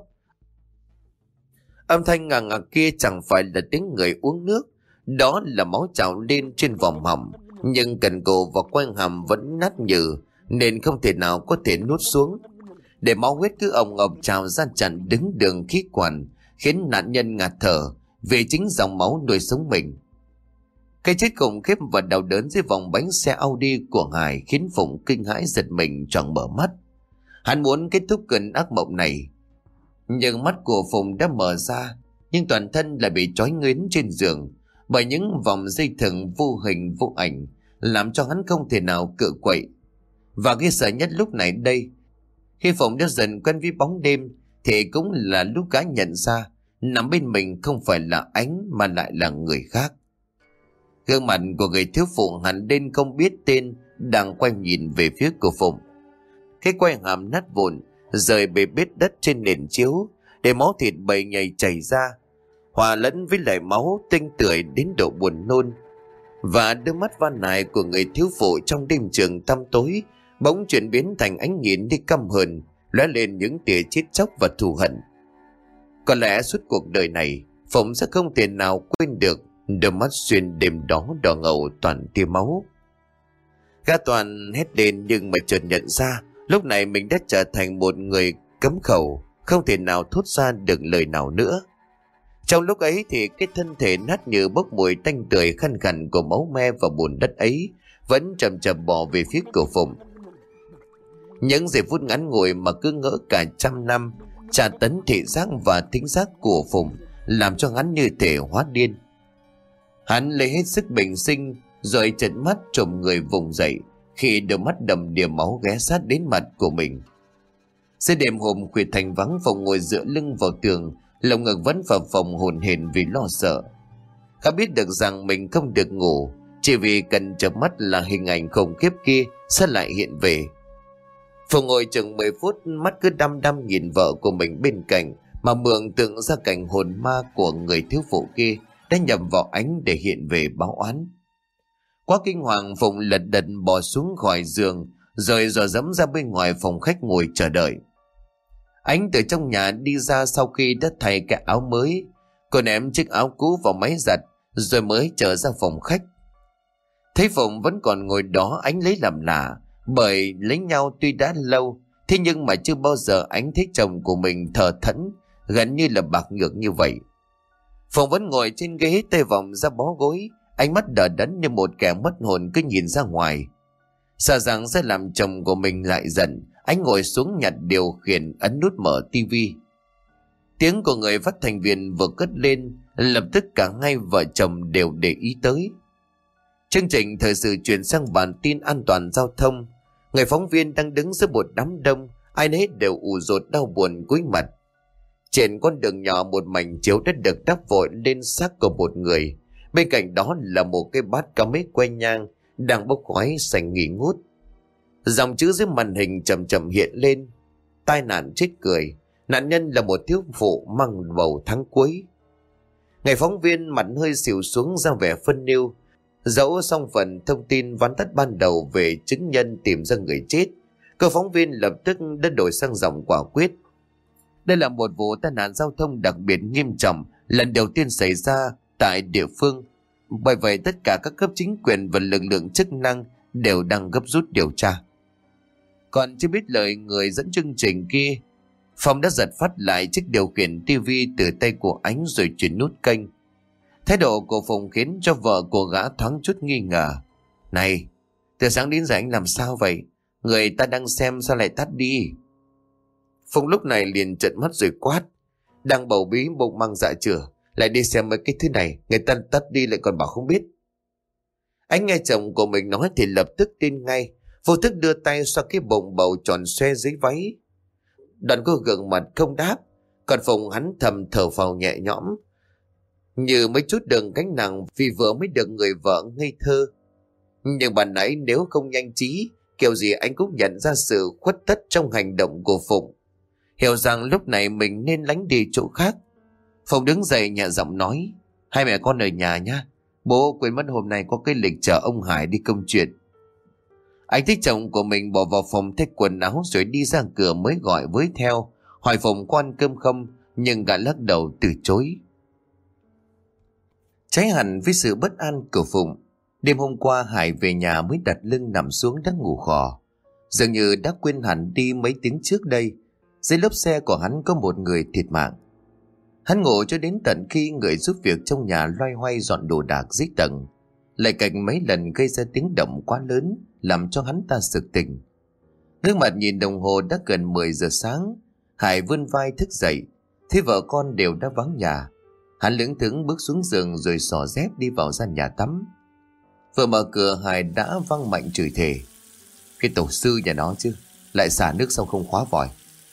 âm thanh ngà ngà kia chẳng phải là tiếng người uống nước, đó là máu trào lên trên vòm họng, nhưng cần cổ và quanh hàm vẫn nát nhừ nên không thể nào có thể nuốt xuống. Để máu huyết cứ ồng ọc trào ra chặn đứng đường khí quản, khiến nạn nhân ngạt thở vì chính dòng máu nuôi sống mình. Cái chết khủng khiếp và đau đớn dưới vòng bánh xe Audi của Hải khiến Phụng kinh hãi giật mình choàng mở mắt. Hắn muốn kết thúc cơn ác mộng này, nhưng mắt của Phụng đã mở ra, nhưng toàn thân lại bị trói nghiến trên giường bởi những vòng dây thừng vô hình vô ảnh, làm cho hắn không thể nào cựa quậy. Và ghê sợ nhất lúc này đây, khi Phụng đã dần quen với bóng đêm, thì cũng là lúc gã nhận ra nằm bên mình không phải là Ánh mà lại là người khác. Gương mặt của người thiếu phụ hẳn lên không biết tên đang quay nhìn về phía của Phụng. Cái quai hàm nát vụn rời bề bết đất trên nền chiếu, để máu thịt bầy nhầy chảy ra, hòa lẫn với lại máu tanh tưởi đến độ buồn nôn. Và đôi mắt van nài của người thiếu phụ trong đêm trường tăm tối bỗng chuyển biến thành ánh nhìn đi căm hờn, lóe lên những tia chết chóc và thù hận. Có lẽ suốt cuộc đời này, Phụng sẽ không thể nào quên được đôi mắt xuyên đêm đó đỏ ngầu toàn tia máu. Gã Toàn hét lên, nhưng mà chợt nhận ra lúc này mình đã trở thành một người cấm khẩu, không thể nào thốt ra được lời nào nữa. Trong lúc ấy thì cái thân thể nát như bốc mùi tanh tưởi khăn khăn của máu me và bùn đất ấy vẫn chậm chậm bò về phía cửa Phụng. Những giây phút ngắn ngủi mà cứ ngỡ cả trăm năm, tra tấn thị giác và thính giác của Phụng làm cho hắn như thể hóa điên. Hắn lấy hết sức bình sinh rồi trợn mắt trồm người vùng dậy khi đôi mắt đầm đìa máu ghé sát đến mặt của mình. Giữa đêm hôm khuya thành vắng, Phụng ngồi dựa lưng vào tường, lồng ngực vẫn phập phồng hổn hển vì lo sợ. Gã biết được rằng mình không được ngủ, chỉ vì cần chợp mắt là hình ảnh khủng khiếp kia sẽ lại hiện về. Phụng ngồi chừng 10 phút, mắt cứ đăm đăm nhìn vợ của mình bên cạnh mà mường tượng ra cảnh hồn ma của người thiếu phụ kia đã nhập vào Ánh để hiện về báo oán. Quá kinh hoàng, Phụng lật đật bò xuống khỏi giường, rồi dò dẫm ra bên ngoài phòng khách ngồi chờ đợi. Ánh từ trong nhà đi ra sau khi đã thay cái áo mới. Cô ném chiếc áo cũ vào máy giặt rồi mới trở ra phòng khách. Thấy Phụng vẫn còn ngồi đó, Ánh lấy làm lạ, bởi lấy nhau tuy đã lâu, thế nhưng mà chưa bao giờ Ánh thấy chồng của mình thờ thẫn, gần như là bạc nhược như vậy. Phụng vẫn ngồi trên ghế, tay vòng ra bó gối, ánh mắt đờ đẫn như một kẻ mất hồn cứ nhìn ra ngoài. Sợ rằng sẽ làm chồng của mình lại giận, Ánh ngồi xuống nhặt điều khiển, ấn nút mở tivi. Tiếng của người phát thanh viên vừa cất lên, lập tức cả hai vợ chồng đều để ý tới. Chương trình thời sự chuyển sang bản tin an toàn giao thông. Người phóng viên đang đứng giữa một đám đông, ai nấy đều ù rột đau buồn cúi mặt. Trên con đường nhỏ, một mảnh chiếu đã được đắp vội lên xác của một người. Bên cạnh đó là một cái bát cá mết que nhang đang bốc khói xanh nghi ngút. Dòng chữ dưới màn hình chậm chậm hiện lên: tai nạn chết người, nạn nhân là một thiếu phụ mang bầu tháng cuối. Người phóng viên mặt hơi xỉu xuống, ra vẻ phân nêu. Dẫu xong phần thông tin vắn tắt ban đầu về chứng nhân tìm ra người chết, cô phóng viên lập tức đã đổi sang giọng quả quyết: đây là một vụ tai nạn giao thông đặc biệt nghiêm trọng, lần đầu tiên xảy ra tại địa phương. Bởi vậy tất cả các cấp chính quyền và lực lượng chức năng đều đang gấp rút điều tra. Còn chưa biết lời người dẫn chương trình kia, Phong đã giật phát lại chiếc điều khiển tivi từ tay của Ánh rồi chuyển nút kênh. Thái độ của Phùng khiến cho vợ của gã thoáng chút nghi ngờ. Này, từ sáng đến giờ anh làm sao vậy? Người ta đang xem sao lại tắt đi? Phùng lúc này liền trợn mắt rồi quát: đang bầu bí bụng mang dạ chửa, lại đi xem mấy cái thứ này, người ta tắt đi lại còn bảo không biết. Anh nghe chồng của mình nói thì lập tức tin ngay, vô thức đưa tay xoa cái bụng bầu tròn xoe dưới váy. Đoàn cô gượng mặt không đáp, còn Phùng hắn thầm thở phào nhẹ nhõm, như mấy chút đựng gánh nặng vì vừa mới được người vợ ngây thơ. Nhưng bà nãy nếu không nhanh trí, kiểu gì anh cũng nhận ra sự khuất tất trong hành động của Phụng, hiểu rằng lúc này mình nên lánh đi chỗ khác. Phụng đứng dậy nhẹ giọng nói: hai mẹ con ở nhà nhá, bố quên mất hôm nay có cái lịch chở ông Hải đi công chuyện. Anh thấy chồng của mình bỏ vào phòng thay quần áo rồi đi ra cửa mới gọi với theo, hỏi Phụng có ăn cơm không, nhưng gã lắc đầu từ chối. Trái hẳn với sự bất an của Phụng, đêm hôm qua Hải về nhà mới đặt lưng nằm xuống đã ngủ khò. Dường như đã quên hẳn đi mấy tiếng trước đây, dưới lốp xe của hắn có một người thiệt mạng. Hắn ngủ cho đến tận khi người giúp việc trong nhà loay hoay dọn đồ đạc dưới tầng, lại cạnh mấy lần gây ra tiếng động quá lớn làm cho hắn ta sực tỉnh. Ngước mặt nhìn đồng hồ đã gần 10 giờ sáng, Hải vươn vai thức dậy, thấy vợ con đều đã vắng nhà. Hắn lững thững bước xuống giường rồi xỏ dép đi vào gian nhà tắm. Vừa mở cửa Hải đã văng mạnh chửi thề: cái tổ sư nhà nó chứ, lại xả nước xong không khóa vòi.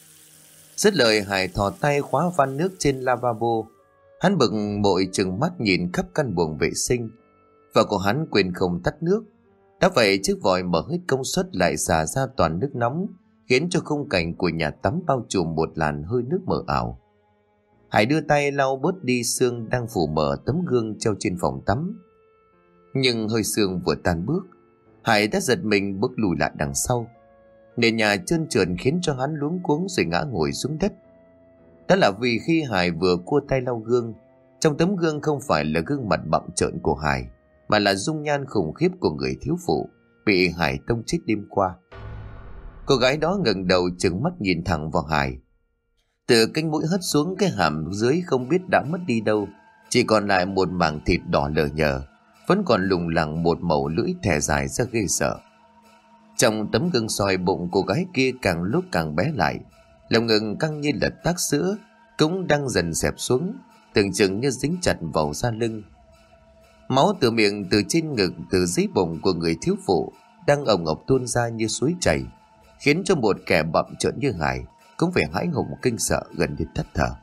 Dứt lời Hải thò tay khóa van nước trên lavabo. Hắn bực bội trừng mắt nhìn khắp căn buồng vệ sinh. Vợ của hắn quên không tắt nước, đã vậy chiếc vòi mở hết công suất lại xả ra toàn nước nóng, khiến cho khung cảnh của nhà tắm bao trùm một làn hơi nước mờ ảo. Hải đưa tay lau bớt đi sương đang phủ mờ tấm gương treo trên phòng tắm. Nhưng hơi sương vừa tan bước, Hải đã giật mình bước lùi lại đằng sau. Nền nhà trơn trượt khiến cho hắn luống cuống rồi ngã ngồi xuống đất. Đó là vì khi Hải vừa cua tay lau gương, trong tấm gương không phải là gương mặt bặm trợn của Hải, mà là dung nhan khủng khiếp của người thiếu phụ bị Hải tông chết đêm qua. Cô gái đó ngẩng đầu trừng mắt nhìn thẳng vào Hải. Từ cánh mũi hất xuống, cái hàm dưới không biết đã mất đi đâu, chỉ còn lại một mảng thịt đỏ lờ nhờ, vẫn còn lủng lẳng một mẩu lưỡi thè dài ra ghê sợ. Trong tấm gương soi, bụng cô gái kia càng lúc càng bé lại, lồng ngực căng như là tác sữa cũng đang dần xẹp xuống, tưởng chừng như dính chặt vào da lưng. Máu từ miệng, từ trên ngực, từ dưới bụng của người thiếu phụ đang ồng ộc tuôn ra như suối chảy, khiến cho một kẻ bặm trợn như Hải cũng phải hãi hùng kinh sợ gần như thất thở.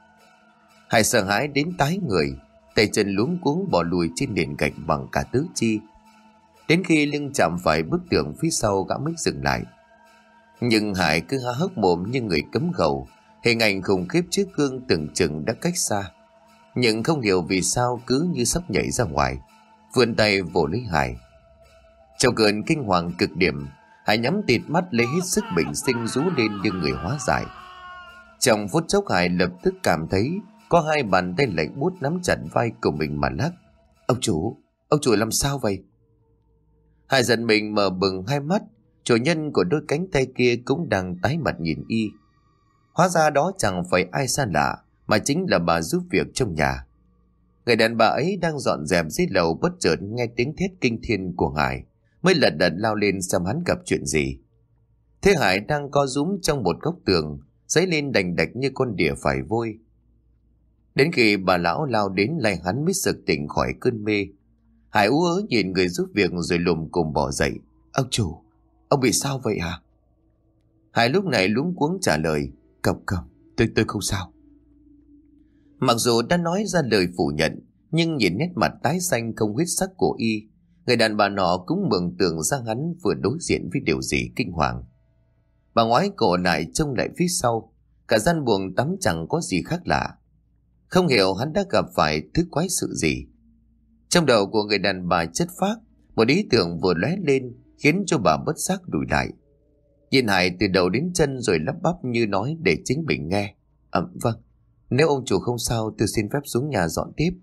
Hải sợ hãi đến tái người, tay chân luống cuống bỏ lùi trên nền gạch bằng cả tứ chi. Đến khi lưng chạm phải bức tường phía sau, gã mới dừng lại. Nhưng Hải cứ há hốc mồm như người cấm gầu, hình ảnh khủng khiếp trước gương tưởng chừng đã cách xa, nhưng không hiểu vì sao cứ như sắp nhảy ra ngoài, vươn tay vồ lấy Hải. Trong cơn kinh hoàng cực điểm, Hải nhắm tịt mắt lấy hết sức bình sinh rú lên như người hóa giải. Trong phút chốc Hải lập tức cảm thấy có hai bàn tay lạnh buốt nắm chặt vai của mình mà lắc. Ông chủ làm sao vậy? Hải giật mình mở bừng hai mắt, chủ nhân của đôi cánh tay kia cũng đang tái mặt nhìn y. Hóa ra đó chẳng phải ai xa lạ, mà chính là bà giúp việc trong nhà. Người đàn bà ấy đang dọn dẹp dưới lầu, bất chợt nghe tiếng thét kinh thiên của Hải, mới lật đật lao lên xem hắn gặp chuyện gì. Thế Hải đang co rúm trong một góc tường, giấy lên đành đạch như con đỉa phải vôi. Đến khi bà lão lao đến lay hắn mới sực tỉnh khỏi cơn mê. Hải ú ớ nhìn người giúp việc rồi lùm cùm bỏ dậy. Ông chủ, ông bị sao vậy hả? Hải lúc này luống cuống trả lời. Cầm, tôi không sao. Mặc dù đã nói ra lời phủ nhận, nhưng nhìn nét mặt tái xanh không huyết sắc của y, người đàn bà nọ cũng mường tượng ra hắn vừa đối diện với điều gì kinh hoàng. Bà ngoái cổ lại trông lại phía sau, cả gian buồng tắm chẳng có gì khác lạ. Không hiểu hắn đã gặp phải thứ quái sự gì. Trong đầu của người đàn bà chất phác, một ý tưởng vừa lóe lên khiến cho bà bất giác lùi lại. Nhìn Hải từ đầu đến chân rồi lắp bắp như nói để chính mình nghe. Vâng, nếu ông chủ không sao tôi xin phép xuống nhà dọn tiếp.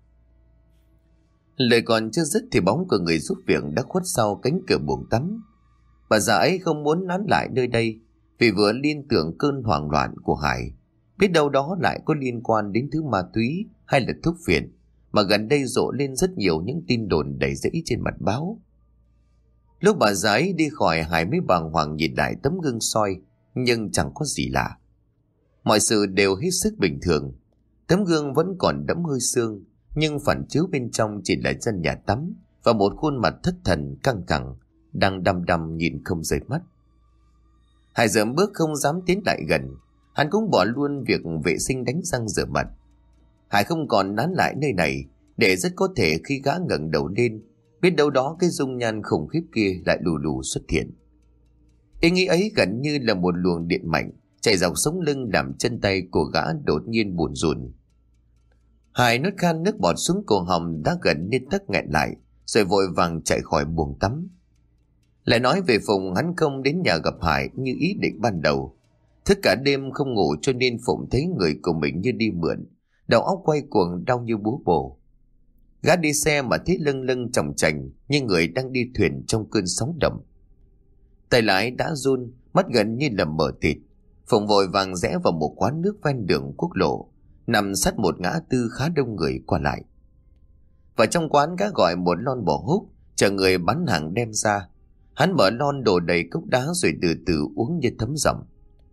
Lời còn chưa dứt thì bóng của người giúp việc đã khuất sau cánh cửa buồng tắm. Bà già ấy không muốn nán lại nơi đây vì vừa liên tưởng cơn hoảng loạn của Hải. Biết đâu đó lại có liên quan đến thứ ma túy hay là thuốc phiện mà gần đây rộ lên rất nhiều những tin đồn đầy rẫy trên mặt báo. Lúc bà già ấy đi khỏi, Hải mới bàng hoàng nhìn lại tấm gương soi, nhưng chẳng có gì lạ. Mọi sự đều hết sức bình thường. Tấm gương vẫn còn đẫm hơi sương, nhưng phản chiếu bên trong chỉ là chân nhà tắm và một khuôn mặt thất thần căng thẳng đang đăm đăm nhìn không rời mắt. Hải dậm bước không dám tiến lại gần. Hắn cũng bỏ luôn việc vệ sinh đánh răng rửa mặt. Hải không còn nán lại nơi này, để rất có thể khi gã ngẩng đầu lên, biết đâu đó cái dung nhan khủng khiếp kia lại lù lù xuất hiện. Ý nghĩ ấy gần như là một luồng điện mạnh chạy dọc sống lưng, làm chân tay của gã đột nhiên buồn rùn. Hải nuốt khan nước bọt xuống cổ họng đã gần như tắc nghẹn lại, rồi vội vàng chạy khỏi buồng tắm. Lại nói về Phụng, hắn không đến nhà gặp Hải như ý định ban đầu. Thức cả đêm không ngủ cho nên Phụng thấy người của mình như đi mượn, đầu óc quay cuồng đau như búa bổ. Gã đi xe mà thấy lưng lưng chòng chành như người đang đi thuyền trong cơn sóng động. Tay lái đã run, mắt gần như là mở tịt. Phụng vội vàng rẽ vào một quán nước ven đường quốc lộ, nằm sát một ngã tư khá đông người qua lại. Và trong quán gã gọi một lon bò húc, chờ người bán hàng đem ra. Hắn mở lon đổ đầy cốc đá rồi từ từ uống như thấm dòng.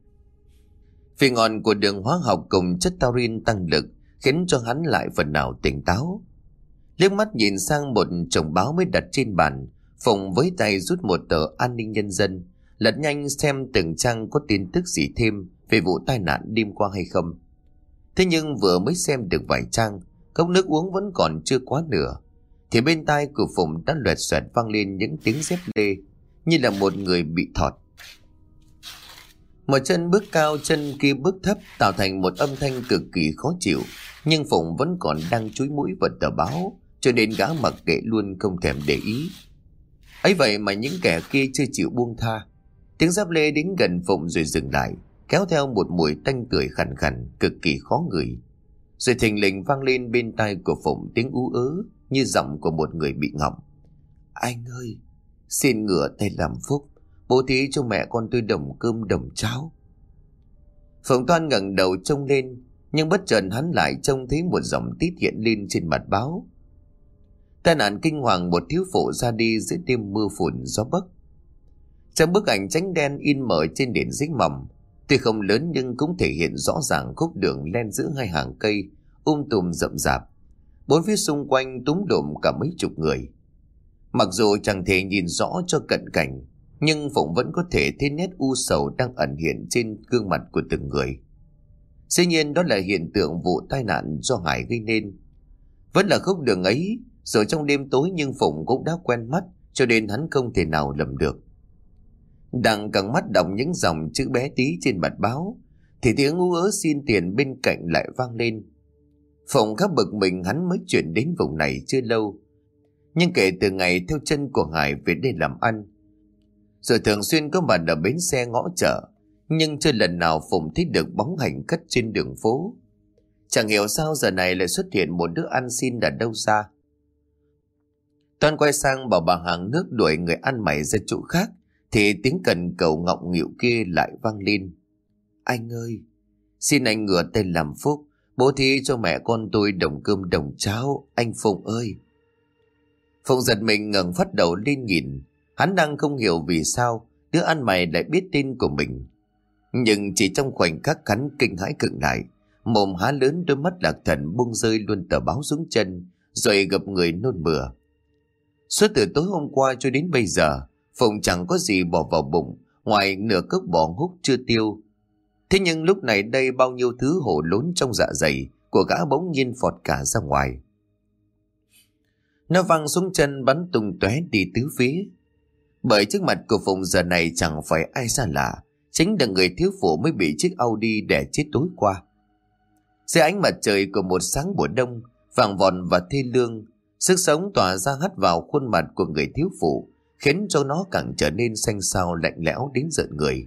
Vị ngọt của đường hóa học cùng chất taurin tăng lực khiến cho hắn lại phần nào tỉnh táo. Liếc mắt nhìn sang một chồng báo mới đặt trên bàn, Phụng với tay rút một tờ An ninh Nhân dân, lật nhanh xem từng trang có tin tức gì thêm về vụ tai nạn đêm qua hay không. Thế nhưng vừa mới xem được vài trang, cốc nước uống vẫn còn chưa quá nửa, thì bên tai của Phụng đã loẹt xoẹt vang lên những tiếng dép lê như là một người bị thọt. Một chân bước cao, chân kia bước thấp tạo thành một âm thanh cực kỳ khó chịu, nhưng Phụng vẫn còn đang chúi mũi vào tờ báo, cho nên gã mặc kệ luôn không thèm để ý. Ấy vậy mà những kẻ kia chưa chịu buông tha. Tiếng dép lê đến gần Phụng rồi dừng lại, kéo theo một mùi tanh tưởi khàn khàn cực kỳ khó ngửi. Rồi thình lình vang lên bên tai của Phụng tiếng ú ớ như giọng của một người bị ngọng. Anh ơi, xin ngửa tay làm phúc, bố thí cho mẹ con tôi đồng cơm đồng cháo. Phụng Toan ngẩng đầu trông lên, nhưng bất chợt hắn lại trông thấy một dòng tít hiện lên trên mặt báo. Tai nạn kinh hoàng, một thiếu phụ ra đi giữa đêm mưa phùn gió bấc. Trong bức ảnh trắng đen in mở trên nền giấy mỏng, tuy không lớn nhưng cũng thể hiện rõ ràng khúc đường len giữa hai hàng cây tùm rậm rạp. Bốn phía xung quanh túm đùm cả mấy chục người. Mặc dù chẳng thể nhìn rõ cho cận cảnh, nhưng Phụng vẫn có thể thấy nét u sầu đang ẩn hiện trên gương mặt của từng người. Dĩ nhiên đó là hiện tượng vụ tai nạn do Hải gây nên. Vẫn là khúc đường ấy, rồi trong đêm tối, nhưng Phụng cũng đã quen mắt, cho nên hắn không thể nào lầm được. Đang căng mắt đọc những dòng chữ bé tí trên mặt báo, thì tiếng ú ớ xin tiền bên cạnh lại vang lên. Phụng khá bực mình, hắn mới chuyển đến vùng này chưa lâu, nhưng kể từ ngày theo chân của Hải về đây làm ăn, rồi thường xuyên có mặt ở bến xe ngõ chợ, nhưng chưa lần nào Phụng thấy được bóng hành khất trên đường phố. Chẳng hiểu sao giờ này lại xuất hiện một đứa ăn xin ở đâu ra. Toan quay sang bảo bà hàng nước đuổi người ăn mày ra chỗ khác, thì tiếng cần cầu ngọng nghịu kia lại vang lên. Anh ơi, xin anh ngửa tay làm phúc, bố thí cho mẹ con tôi đồng cơm đồng cháo, anh Phụng ơi. Phụng giật mình ngẩng phát đầu lên nhìn. Hắn đang không hiểu vì sao đứa ăn mày lại biết tên của mình. Nhưng chỉ trong khoảnh khắc hắn kinh hãi khựng lại, mồm há lớn, đôi mắt lạc thần buông rơi luôn tờ báo xuống chân, rồi gập người nôn mửa. Suốt từ tối hôm qua cho đến bây giờ, Phụng chẳng có gì bỏ vào bụng ngoài nửa cốc bò húc chưa tiêu. Thế nhưng lúc này đây bao nhiêu thứ hổ lốn trong dạ dày của gã bỗng nhiên phọt cả ra ngoài. Nó văng xuống chân bắn tung tóe đi tứ phía. Bởi trước mặt của Phụng giờ này chẳng phải ai xa lạ, chính là người thiếu phụ mới bị chiếc Audi đè chết tối qua. Dưới ánh mặt trời của một sáng mùa đông vàng vọt và thê lương, sức sống tỏa ra hắt vào khuôn mặt của người thiếu phụ, khiến cho nó càng trở nên xanh xao lạnh lẽo đến rợn người.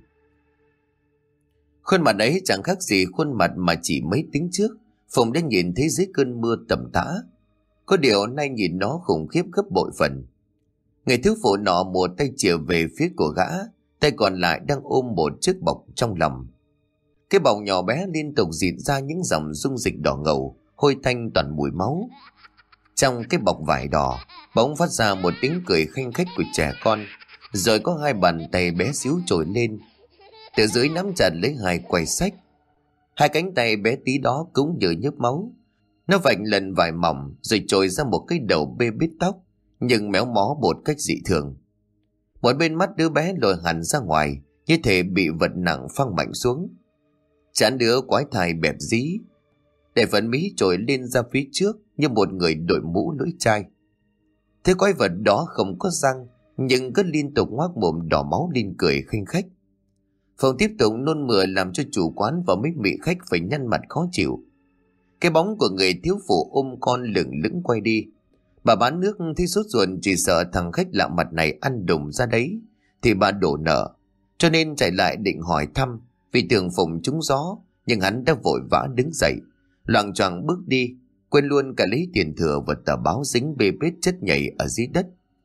Khuôn mặt ấy chẳng khác gì khuôn mặt mà chỉ mấy tiếng trước Phụng đã nhìn thấy dưới cơn mưa tầm tã. Có điều nay nhìn nó khủng khiếp gấp bội phần. Người thiếu phụ nọ một tay chìa về phía của gã, tay còn lại đang ôm một chiếc bọc trong lòng. Cái bọc nhỏ bé liên tục rịt ra những dòng dung dịch đỏ ngầu, hôi tanh toàn mùi máu. Trong cái bọc vải đỏ bỗng phát ra một tiếng cười khanh khách của trẻ con, rồi có hai bàn tay bé xíu trồi lên, từ dưới nắm chặt lấy hai quầy sách. Hai cánh tay bé tí đó cũng như nhớp máu. Nó vạch lần vải mỏng rồi trồi ra một cái đầu bê bít tóc, nhưng méo mó một cách dị thường. Một bên mắt đứa bé lồi hẳn ra ngoài, như thể bị vật nặng phăng mạnh xuống. Trán đứa quái thai bẹp dí, để phần mí trồi lên ra phía trước như một người đội mũ lưỡi chai. Thế quái vật đó không có răng, nhưng cứ liên tục ngoác mồm đỏ máu lên cười khinh khách. Phòng tiếp tục nôn mửa làm cho chủ quán và mấy vị khách phải nhăn mặt khó chịu. Cái bóng của người thiếu phụ ôm con lững lững quay đi. Bà bán nước thấy sốt ruột, chỉ sợ thằng khách lạ mặt này ăn đùng ra đấy thì bà đổ nợ, cho nên chạy lại định hỏi thăm, vì tưởng Phụng trúng gió. Nhưng hắn đã vội vã đứng dậy, loạng choạng bước đi, quên luôn cả lấy tiền thừa và tờ báo dính bê bết chất nhảy ở dưới đất.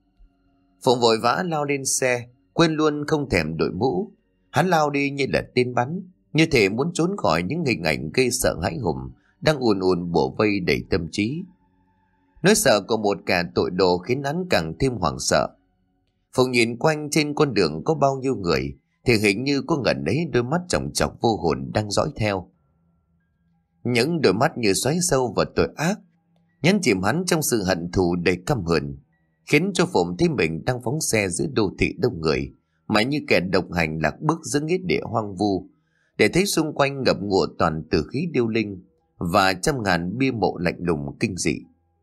Phụng vội vã lao lên xe, quên luôn không thèm đội mũ. Hắn lao đi như là tên bắn, như thể muốn trốn khỏi những hình ảnh gây sợ hãi hùng đang ùn ùn bủa vây đầy tâm trí. Nỗi sợ của một kẻ tội đồ khiến hắn càng thêm hoảng sợ. Phụng nhìn quanh trên con đường có bao nhiêu người, thì hình như có ngần ấy đôi mắt chòng chọc vô hồn đang dõi theo. Những đôi mắt như xoáy sâu vào tội ác, nhấn chìm hắn trong sự hận thù đầy căm hờn, khiến cho Phụng thấy mình đang phóng xe giữa đô thị đông người, mà như kẻ độc hành lạc bước giữa nghĩa địa hoang vu, để thấy xung quanh ngập ngụa toàn tử khí điêu linh và trăm ngàn bia mộ lạnh lùng kinh dị.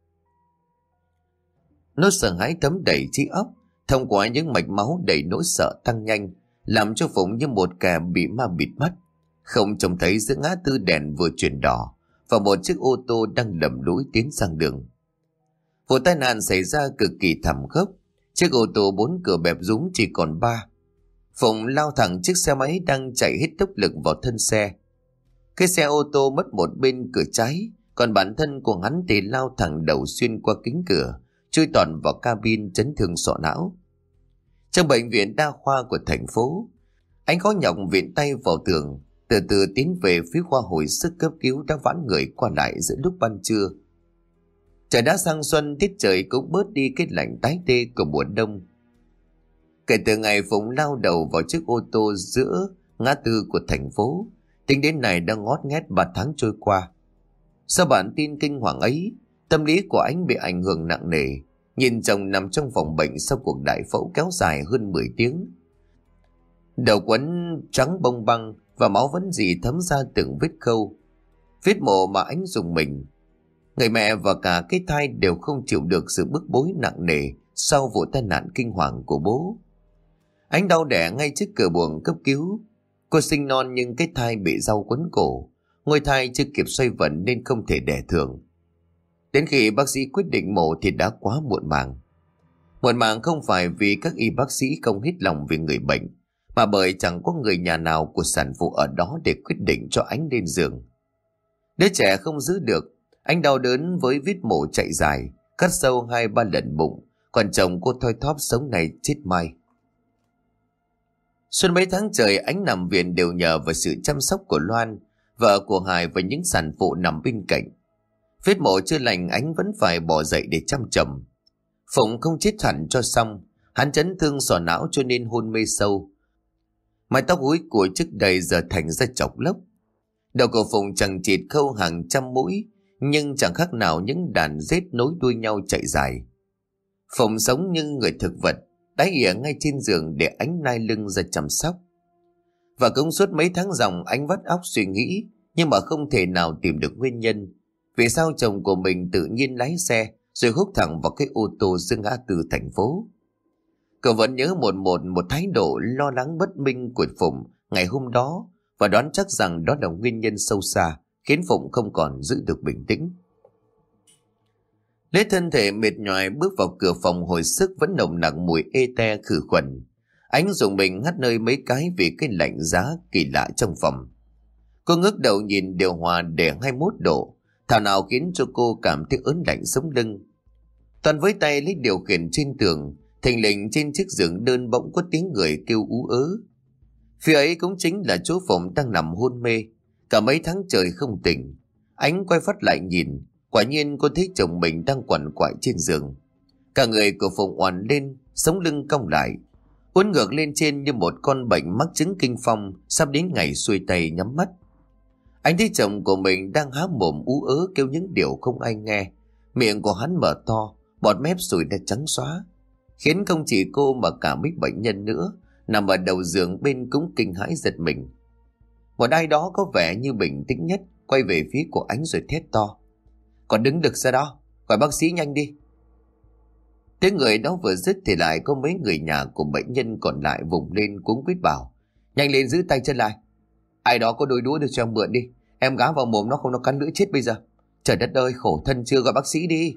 Nỗi sợ hãi thấm đầy trí óc, thông qua những mạch máu đầy nỗi sợ tăng nhanh, làm cho Phụng như một kẻ bị ma bịt mắt, không trông thấy giữa ngã tư đèn vừa chuyển đỏ và một chiếc ô tô đang lầm lũi tiến sang đường. Vụ tai nạn xảy ra cực kỳ thảm khốc. Chiếc ô tô 4 cửa bẹp rúm chỉ còn 3. Phụng lao thẳng chiếc xe máy đang chạy hết tốc lực vào thân xe. Cái xe ô tô mất một bên cửa trái, còn bản thân của hắn thì lao thẳng đầu xuyên qua kính cửa, chui toàn vào cabin chấn thương sọ não. Trong bệnh viện đa khoa của thành phố, anh khó nhọc viện tay vào tường, từ từ tiến về phía khoa hồi sức cấp cứu đã vãn người qua lại giữa lúc ban trưa. Trời đã sang xuân, tiết trời cũng bớt đi cái lạnh tái tê của mùa đông. Kể từ ngày Phụng lao đầu vào chiếc ô tô giữa ngã tư của thành phố, tính đến này đã ngót nghét 3 tháng trôi qua. Sau bản tin kinh hoàng ấy, tâm lý của anh bị ảnh hưởng nặng nề. Nhìn chồng nằm trong phòng bệnh sau cuộc đại phẫu kéo dài hơn 10 tiếng. Đầu quấn trắng bông băng và máu vẫn dì thấm ra từng vết khâu, vết mổ mà anh dùng mình. Người mẹ và cả cái thai đều không chịu được sự bức bối nặng nề sau vụ tai nạn kinh hoàng của bố. Anh đau đẻ ngay trước cửa buồng cấp cứu. Cô sinh non nhưng cái thai bị rau quấn cổ, ngôi thai chưa kịp xoay vần nên không thể đẻ thường. Đến khi bác sĩ quyết định mổ thì đã quá muộn màng. Muộn màng không phải vì các y bác sĩ không hết lòng vì người bệnh, mà bởi chẳng có người nhà nào của sản phụ ở đó để quyết định cho Ánh lên giường. Đứa trẻ không giữ được, anh đau đớn với vết mổ chạy dài, cắt sâu 2-3 lần bụng, còn chồng cô thoi thóp sống này chết mai. Suốt mấy tháng trời Ánh nằm viện đều nhờ vào sự chăm sóc của Loan, vợ của Hải và những sản phụ nằm bên cạnh. Vết mổ chưa lành Ánh vẫn phải bỏ dậy để chăm chồng. Phụng không chết hẳn cho xong, hắn chấn thương sọ não cho nên hôn mê sâu. Mái tóc húi của trước đây giờ thành ra chọc lốc. Đầu của Phụng chẳng chịt khâu hàng trăm mũi, nhưng chẳng khác nào những đàn rết nối đuôi nhau chạy dài. Phụng sống như người thực vật, đái ỉa ngay trên giường để Ánh nai lưng ra chăm sóc. Và cũng suốt mấy tháng dòng Ánh vắt óc suy nghĩ, nhưng mà không thể nào tìm được nguyên nhân vì sao chồng của mình tự nhiên lái xe rồi húc thẳng vào cái ô tô giữa ngã tư thành phố. Cậu vẫn nhớ một thái độ lo lắng bất minh của Phụng ngày hôm đó và đoán chắc rằng đó là nguyên nhân sâu xa khiến Phụng không còn giữ được bình tĩnh. Lấy thân thể mệt nhoài bước vào cửa phòng hồi sức vẫn nồng nặc mùi ê te khử khuẩn. Ánh dùng mình hắt nơi mấy cái vì cái lạnh giá kỳ lạ trong phòng. Cô ngước đầu nhìn điều hòa để 21 độ, thảo nào khiến cho cô cảm thấy ớn lạnh sống lưng. Toàn với tay lấy điều khiển trên tường, thình lình trên chiếc giường đơn bỗng có tiếng người kêu ú ớ. Phía ấy cũng chính là chỗ Phụng đang nằm hôn mê, cả mấy tháng trời không tỉnh. Ánh quay phát lại nhìn, quả nhiên cô thấy chồng mình đang quằn quại trên giường. Cả người của Phụng oằn lên, sống lưng cong lại, uốn ngược lên trên như một con bệnh mắc chứng kinh phong sắp đến ngày xuôi tay nhắm mắt. Anh thấy chồng của mình đang há mồm ú ớ kêu những điều không ai nghe, miệng của hắn mở to, bọt mép sùi đã trắng xóa, khiến không chỉ cô mà cả mấy bệnh nhân nữa nằm ở đầu giường bên cũng kinh hãi giật mình. Một ai đó có vẻ như bình tĩnh nhất quay về phía của Ánh rồi thét to: "Còn đứng được ra đó, gọi bác sĩ nhanh đi!" Tiếng người đó vừa dứt thì lại có mấy người nhà của bệnh nhân còn lại vùng lên cuống quýt bảo: "Nhanh lên, giữ tay chân lại! Ai đó có đôi đũa được cho em mượn đi, em gá vào mồm nó không nó cắn lưỡi chết bây giờ. Trời đất ơi, khổ thân chưa, gọi bác sĩ đi!"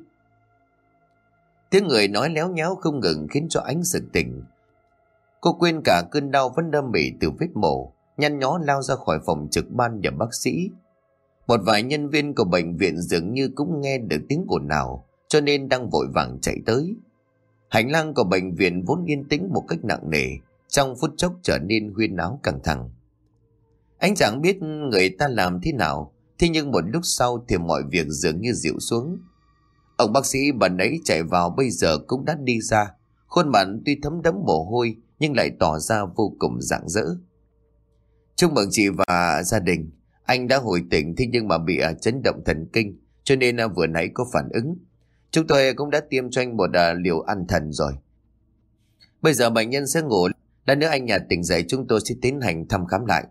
Tiếng người nói léo nhéo không ngừng khiến cho Ánh sực tỉnh. Cô quên cả cơn đau vẫn đâm mỉ từ vết mổ, nhăn nhó lao ra khỏi phòng trực ban nhờ bác sĩ. Một vài nhân viên của bệnh viện dường như cũng nghe được tiếng ồn ào, cho nên đang vội vàng chạy tới. Hành lang của bệnh viện vốn yên tĩnh một cách nặng nề, trong phút chốc trở nên huyên náo căng thẳng. Anh chẳng biết người ta làm thế nào, thế nhưng một lúc sau thì mọi việc dường như dịu xuống. Ông bác sĩ bần ấy chạy vào bây giờ cũng đã đi ra, khuôn mặt tuy thấm đẫm mồ hôi nhưng lại tỏ ra vô cùng rạng rỡ. "Chúc mừng chị và gia đình, anh đã hồi tỉnh thế nhưng mà bị chấn động thần kinh cho nên vừa nãy có phản ứng. Chúng tôi cũng đã tiêm cho anh một liều an thần rồi. Bây giờ bệnh nhân sẽ ngủ, lát nữa anh nhà tỉnh dậy chúng tôi sẽ tiến hành thăm khám lại."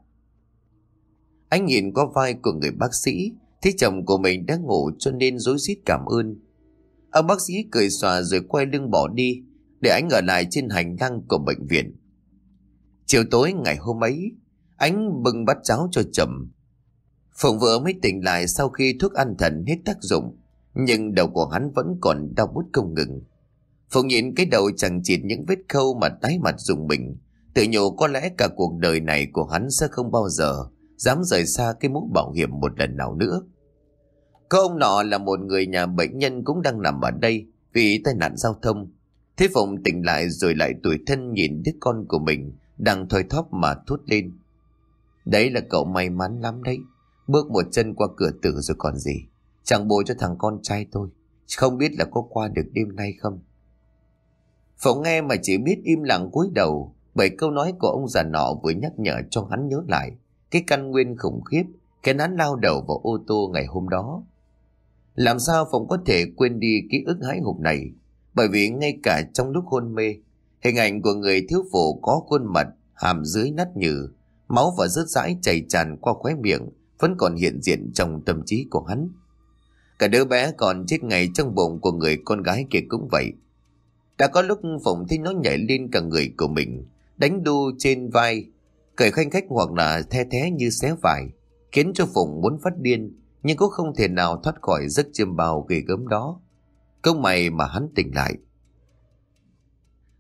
Anh nhìn qua vai của người bác sĩ, thấy chồng của mình đã ngủ cho nên rối rít cảm ơn. Ông bác sĩ cười xòa rồi quay lưng bỏ đi, để anh ở lại trên hành lang của bệnh viện. Chiều tối ngày hôm ấy, anh bưng bát cháo cho chồng. Phụng vừa mới tỉnh lại sau khi thuốc an thần hết tác dụng, nhưng đầu của hắn vẫn còn đau buốt không ngừng. Phụng nhìn cái đầu chằng chịt những vết khâu mà tái mặt rùng mình, tự nhủ có lẽ cả cuộc đời này của hắn sẽ không bao giờ dám rời xa cái mũ bảo hiểm một lần nào nữa. Có ông nọ là một người nhà bệnh nhân cũng đang nằm ở đây vì tai nạn giao thông. Thế Phụng tỉnh lại rồi lại tủi thân nhìn đứa con của mình đang thoi thóp mà thốt lên: "Đấy là cậu may mắn lắm đấy, bước một chân qua cửa tử rồi còn gì. Chẳng bồi cho thằng con trai tôi, không biết là có qua được đêm nay không." Phụng nghe mà chỉ biết im lặng cúi đầu, bởi câu nói của ông già nọ vừa nhắc nhở cho hắn nhớ lại cái căn nguyên khủng khiếp khiến hắn lao đầu vào ô tô ngày hôm đó. Làm sao Phụng có thể quên đi ký ức hãi hùng này, bởi vì ngay cả trong lúc hôn mê, hình ảnh của người thiếu phụ có khuôn mặt hàm dưới nát nhừ, máu và rớt rãi chảy tràn qua khóe miệng vẫn còn hiện diện trong tâm trí của hắn. Cả đứa bé còn chết ngay trong bụng của người con gái kia cũng vậy. Đã có lúc Phụng thấy nó nhảy lên cả người của mình, đánh đu trên vai, cười khanh khách hoặc là the thé như xé vải, khiến cho Phụng muốn phát điên, nhưng cũng không thể nào thoát khỏi giấc chiêm bao ghê gớm đó. Câu mày mà hắn tỉnh lại.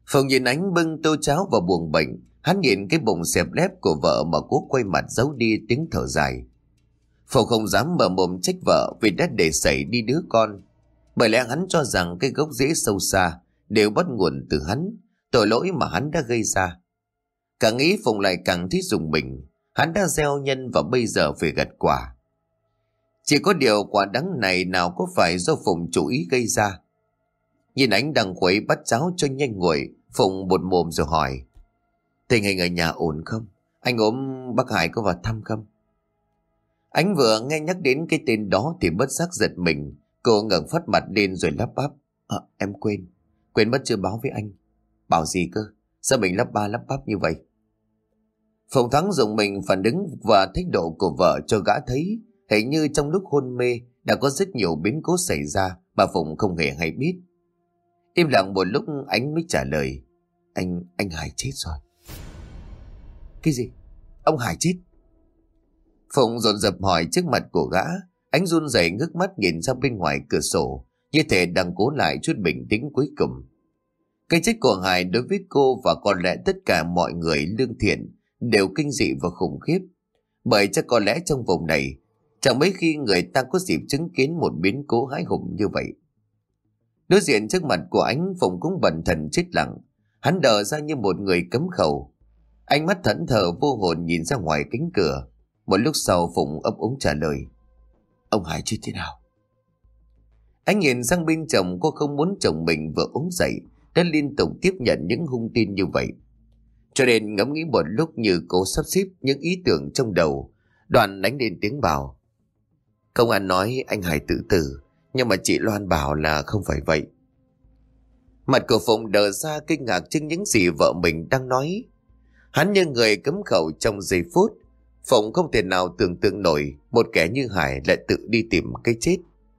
Phụng nhìn Ánh bưng tô cháo vào buồng bệnh. Hắn nhìn cái bụng xẹp lép của vợ mà cố quay mặt giấu đi tiếng thở dài. Phụng không dám mở mồm trách vợ vì đã để xảy đi đứa con. Bởi lẽ hắn cho rằng cái gốc rễ sâu xa đều bắt nguồn từ hắn, tội lỗi mà hắn đã gây ra. Càng nghĩ Phụng lại càng thấy rùng mình. Hắn đã gieo nhân và bây giờ phải gặt quả. Chỉ có điều quả đắng này nào có phải do Phụng chủ ý gây ra. Nhìn Ánh đang khuấy bắt cháo cho nhanh nguội, Phụng buột mồm rồi hỏi: tình hình ở nhà ổn không? Anh ốm bác Hải có vào thăm không? Ánh vừa nghe nhắc đến cái tên đó thì bất giác giật mình. Cô ngẩng phát mặt lên rồi lắp bắp: em quên mất chưa báo với anh. Bảo gì cơ? Sao mình lắp ba lắp bắp như vậy? Phụng Thắng dùng mình phản ứng và thái độ của vợ cho gã thấy hình như trong lúc hôn mê đã có rất nhiều biến cố xảy ra mà Phụng không hề hay biết. Im lặng một lúc Ánh mới trả lời: Anh Hải chết rồi. Cái gì? Ông Hải chết? Phụng dồn dập hỏi trước mặt của gã. Ánh run rẩy ngước mắt nhìn ra bên ngoài cửa sổ, như thể đang cố lại chút bình tĩnh cuối cùng. Cái chết của Hải đối với cô và có lẽ tất cả mọi người lương thiện đều kinh dị và khủng khiếp. Bởi chắc có lẽ trong vùng này chẳng mấy khi người ta có dịp chứng kiến một biến cố hãi hùng như vậy. Đối diện trước mặt của Ánh, Phụng cũng bần thần chết lặng. Hắn đờ ra như một người cấm khẩu. Ánh mắt thẫn thờ vô hồn nhìn ra ngoài cánh cửa. Một lúc sau Phụng ấp úng trả lời: ông Hải chết thế nào? Ánh nhìn sang bên chồng, cô không muốn chồng mình vừa ốm dậy đã liên tục tiếp nhận những hung tin như vậy. Cho nên ngẫm nghĩ một lúc như cố sắp xếp những ý tưởng trong đầu. Đoàn đánh lên tiếng bảo: công an nói anh Hải tự tử, nhưng mà chị Loan bảo là không phải vậy. Mặt của Phụng đờ ra kinh ngạc trước những gì vợ mình đang nói. Hắn như người cấm khẩu trong giây phút. Phụng không thể nào tưởng tượng nổi một kẻ như Hải lại tự đi tìm cái chết.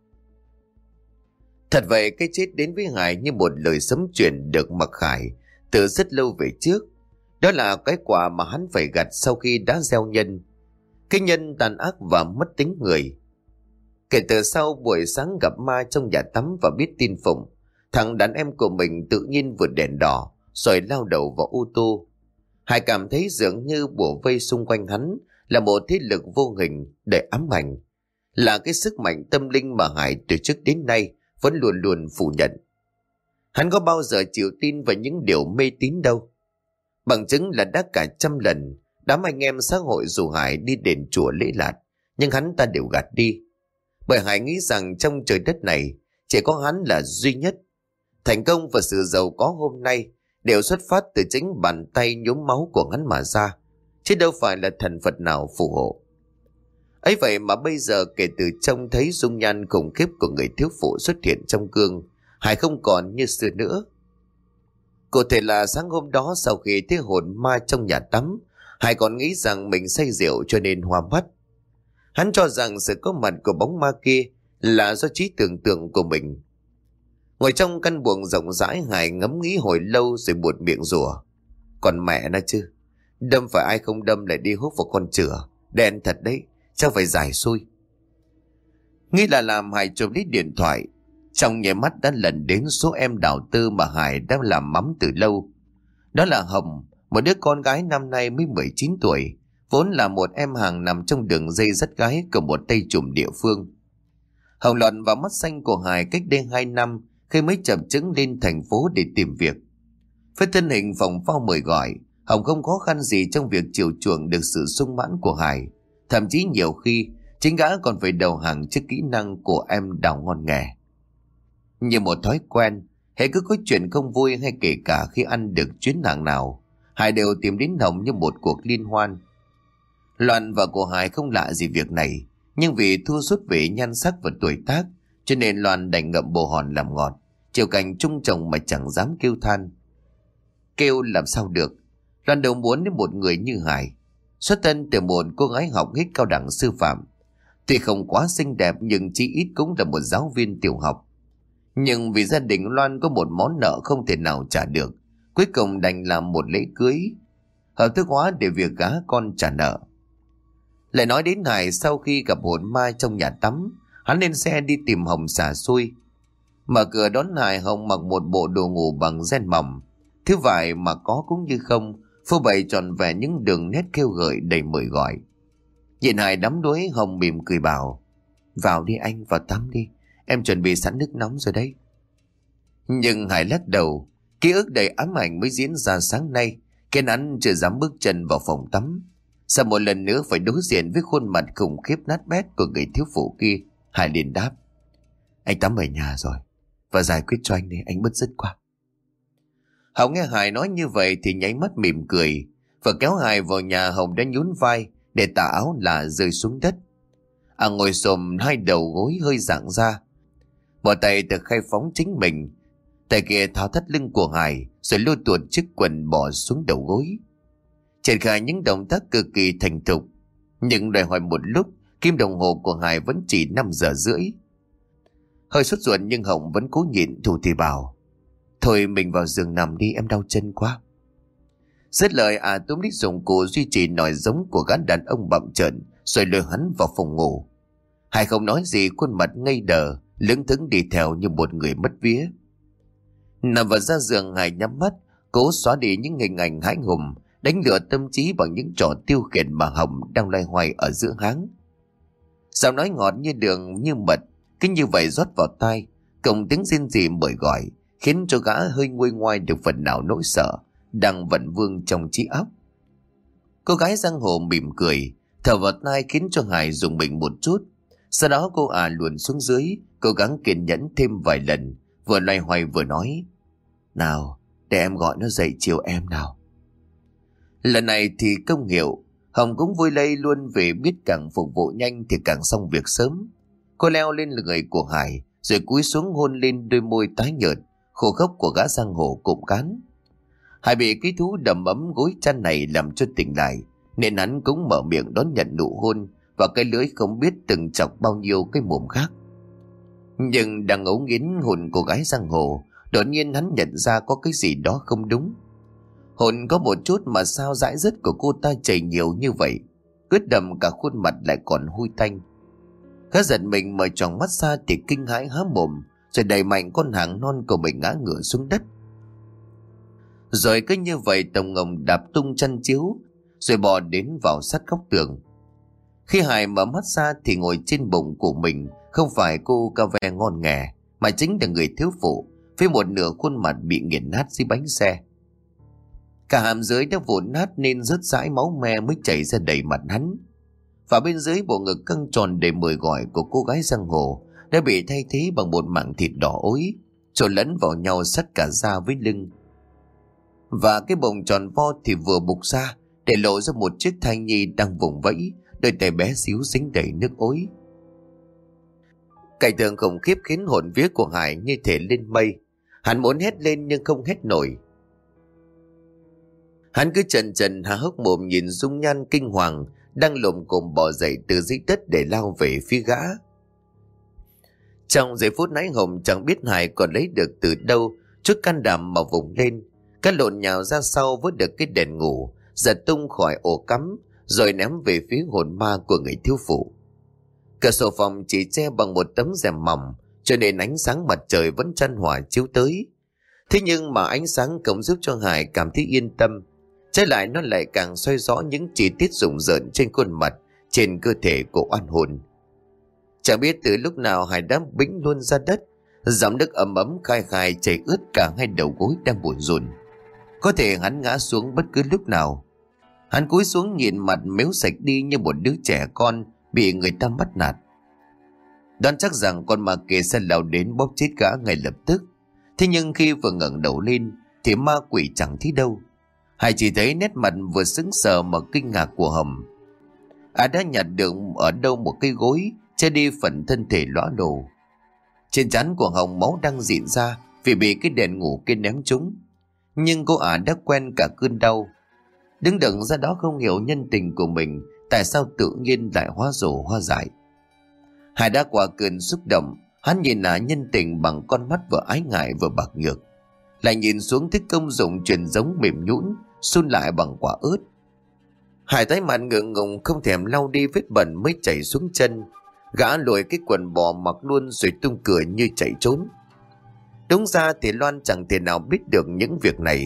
Thật vậy, cái chết đến với Hải như một lời sấm truyền được mặc khải từ rất lâu về trước. Đó là cái quả mà hắn phải gặt sau khi đã gieo nhân. Cái nhân tàn ác và mất tính người. Kể từ sau buổi sáng gặp ma trong nhà tắm và biết tin Phụng, thằng đàn em của mình tự nhiên vượt đèn đỏ rồi lao đầu vào ô tô. Hải cảm thấy dường như bủa vây xung quanh hắn là một thế lực vô hình để ám ảnh, là cái sức mạnh tâm linh mà Hải từ trước đến nay vẫn luôn luôn phủ nhận. Hắn có bao giờ chịu tin vào những điều mê tín đâu. Bằng chứng là đã cả trăm lần đám anh em xã hội rủ Hải đi đền chùa lễ lạt, nhưng hắn ta đều gạt đi. Bởi Hải nghĩ rằng trong trời đất này chỉ có hắn là duy nhất. Thành công và sự giàu có hôm nay đều xuất phát từ chính bàn tay nhuốm máu của hắn mà ra, chứ đâu phải là thần Phật nào phù hộ. Ấy vậy mà bây giờ kể từ trông thấy dung nhan khủng khiếp của người thiếu phụ xuất hiện trong gương, Hải không còn như xưa nữa. Cụ thể là sáng hôm đó sau khi thấy hồn ma trong nhà tắm, Hải còn nghĩ rằng mình say rượu cho nên hoa mắt. Hắn cho rằng sự có mặt của bóng ma kia là do trí tưởng tượng của mình. Ngồi trong căn buồng rộng rãi, Hải ngẫm nghĩ hồi lâu rồi buột miệng rủa: còn mẹ nó chứ, đâm phải ai không đâm lại đi hút vào con chửa, đen thật đấy, chắc phải giải xui. Nghĩ là làm, Hải chụp lấy điện thoại. Trong nháy mắt đã lần đến số em Đào Tư mà Hải đã làm mắm từ lâu. Đó là Hồng, một đứa con gái năm nay mới 19 tuổi, vốn là một em hàng nằm trong đường dây dắt gái của một tay trùm địa phương. Hồng lọt vào mắt xanh của Hải cách đây 2 năm khi mới chập chững lên thành phố để tìm việc. Với thân hình phồng phao mời gọi, Hồng không khó khăn gì trong việc chiều chuộng được sự sung mãn của Hải. Thậm chí nhiều khi chính gã còn phải đầu hàng trước kỹ năng của em đào ngon nghề. Như một thói quen, hễ cứ có chuyện không vui hay kể cả khi ăn được chuyến hàng nào, Hải đều tìm đến Hồng như một cuộc liên hoan. Loan và của Hải không lạ gì việc này, nhưng vì thua sút về nhan sắc và tuổi tác, cho nên Loan đành ngậm bồ hòn làm ngọt, chiều cành chung chồng mà chẳng dám kêu than. Kêu làm sao được, Loan đâu muốn đến một người như Hải, xuất thân từ một cô gái học hết cao đẳng sư phạm. Tuy không quá xinh đẹp nhưng chí ít cũng là một giáo viên tiểu học. Nhưng vì gia đình Loan có một món nợ không thể nào trả được, cuối cùng đành làm một lễ cưới hợp thức hóa để việc gá con trả nợ. Lại nói đến Hải, sau khi gặp hồn ma trong nhà tắm, hắn lên xe đi tìm Hồng xả xui. Mở cửa đón Hải, Hồng mặc một bộ đồ ngủ bằng ren mỏng, Thứ vải mà có cũng như không, phô bày tròn vẹn những đường nét kêu gợi đầy mời gọi. Nhìn Hải đắm đuối, Hồng mỉm cười bảo: vào đi anh, vào tắm đi, em chuẩn bị sẵn nước nóng rồi đấy. Nhưng Hải lắc đầu. Ký ức đầy ám ảnh mới diễn ra sáng nay khiến hắn chưa dám bước chân vào phòng tắm. Sau một lần nữa phải đối diện với khuôn mặt khủng khiếp nát bét của người thiếu phụ kia, Hải liền đáp: anh tắm ở nhà rồi, và giải quyết cho anh đi, anh bứt rứt quá. Hồng nghe Hải nói như vậy thì nháy mắt mỉm cười, và kéo Hải vào nhà. Hồng đã nhún vai để tà áo là rơi xuống đất. Ngồi xổm, hai đầu gối hơi giãn ra, một tay tự khai phóng chính mình, tay kia tháo thắt lưng của Hải rồi lôi tuột chiếc quần bỏ xuống đầu gối, triển khai những động tác cực kỳ thành thục. Nhưng đòi hỏi một lúc, kim đồng hồ của Hải vẫn chỉ 5 giờ rưỡi. Hơi sốt ruột nhưng Hồng vẫn cố nhịn, thủ thì bảo: thôi mình vào giường nằm đi, em đau chân quá. Dứt lời, túm đít dụng cụ duy trì nòi giống của gã đàn ông bặm trợn rồi lôi hắn vào phòng ngủ. Hải không nói gì, khuôn mặt ngây đờ, lững thững đi theo như một người mất vía. Nằm vào ra giường, Hải nhắm mắt, cố xóa đi những hình ảnh hãi hùng, đánh lừa tâm trí bằng những trò tiêu khiển mà Hồng đang loay hoay ở giữa háng. Giọng nói ngọt như đường như mật, cứ như vậy rót vào tai, cộng tiếng rên rỉ mời gọi, khiến cho gã hơi nguôi ngoai được phần nào nỗi sợ đang vẩn vương trong trí óc. Cô gái giang hồ mỉm cười, thở vào tai khiến cho Hải rùng mình một chút. Sau đó cô luồn xuống dưới, cố gắng kiên nhẫn thêm vài lần, vừa loay hoay vừa nói: nào, để em gọi nó dậy chiều em nào. Lần này thì công hiệu, Hồng cũng vui lây luôn, vì biết càng phục vụ nhanh thì càng xong việc sớm. Cô leo lên người của Hải rồi cúi xuống hôn lên đôi môi tái nhợt khô khốc của gã giang hồ cụm cán. Hải bị cái thú đầm ấm gối chăn này làm cho tỉnh lại, nên hắn cũng mở miệng đón nhận nụ hôn và cái lưỡi không biết từng chọc bao nhiêu cái mồm khác. Nhưng đang ngấu nghiến hôn cô gái giang hồ, đột nhiên hắn nhận ra có cái gì đó không đúng. Hôn có một chút mà sao dãi dứt của cô ta chảy nhiều như vậy, ướt đầm cả khuôn mặt lại còn hôi tanh. Gã giật mình mở tròn mắt ra thì kinh hãi há mồm, rồi đẩy mạnh con hàng non của mình ngã ngửa xuống đất. Rồi cứ như vậy Tổng Ngồng đạp tung chăn chiếu rồi bò đến vào sát góc tường. Khi Hải mở mắt ra thì ngồi trên bụng của mình không phải cô ca ve ngon nghè, mà chính là người thiếu phụ với một nửa khuôn mặt bị nghiền nát dưới bánh xe. Cả hàm dưới đã vụn nát nên rớt rãi máu me mới chảy ra đầy mặt hắn. Và bên dưới bộ ngực căng tròn đầy mời gọi của cô gái giang hồ đã bị thay thế bằng một mảng thịt đỏ ối trộn lẫn vào nhau sắt cả da với lưng. Và cái bụng tròn vo thì vừa bục ra để lộ ra một chiếc thai nhi đang vùng vẫy, đôi tay bé xíu dính đầy nước ối. Cảnh tượng khủng khiếp khiến hồn vía của Hải như thể lên mây. Hắn muốn hét lên nhưng không hét nổi. Hắn cứ chần chần há hốc mồm nhìn dung nhan kinh hoàng đang lồm cồm bò dậy từ dưới đất để lao về phía gã. Trong giây phút nãy Hồng chẳng biết Hải còn lấy được từ đâu chút can đảm mà vùng lên, cái lộn nhào ra sau vớt được cái đèn ngủ, giật tung khỏi ổ cắm rồi ném về phía hồn ma của người thiếu phụ. Cửa sổ phòng chỉ che bằng một tấm rèm mỏng, cho nên ánh sáng mặt trời vẫn chan hòa chiếu tới. Thế nhưng mà ánh sáng không giúp cho Hải cảm thấy yên tâm, trái lại nó lại càng soi rõ những chi tiết rùng rợn trên khuôn mặt, trên cơ thể của oan hồn. Chẳng biết từ lúc nào Hải đã bĩnh luôn ra đất, dòng nước ấm ấm khai khai chảy ướt cả hai đầu gối đang buồn rùn. Có thể hắn ngã xuống bất cứ lúc nào. Hắn cúi xuống nhìn mặt méo sạch đi như một đứa trẻ con bị người ta bắt nạt. Đoán chắc rằng con ma kia sẽ lao đến bóp chết gã ngay lập tức. Thế nhưng khi vừa ngẩng đầu lên thì ma quỷ chẳng thấy đâu. Hải chỉ thấy nét mặt vừa sững sờ mà kinh ngạc của Hồng. Đã nhặt được ở đâu một cây gối che đi phần thân thể lõa lồ. Trên trán của Hồng máu đang rịn ra vì bị cái đèn ngủ kia ném trúng. Nhưng cô đã quen cả cơn đau. Đứng đựng ra đó không hiểu nhân tình của mình tại sao tự nhiên lại hóa rồ hóa dại. Hải đã qua cơn xúc động, hắn nhìn nhân tình bằng con mắt vừa ái ngại vừa bạc nhược, lại nhìn xuống thích công dụng truyền giống mềm nhũn sun lại bằng quả ớt. Hải tái mặt ngượng ngùng không thèm lau đi vết bẩn mới chảy xuống chân. Gã lùi cái quần bò mặc luôn rồi tung cửa như chạy trốn. Đúng ra thì Loan chẳng thể nào biết được những việc này,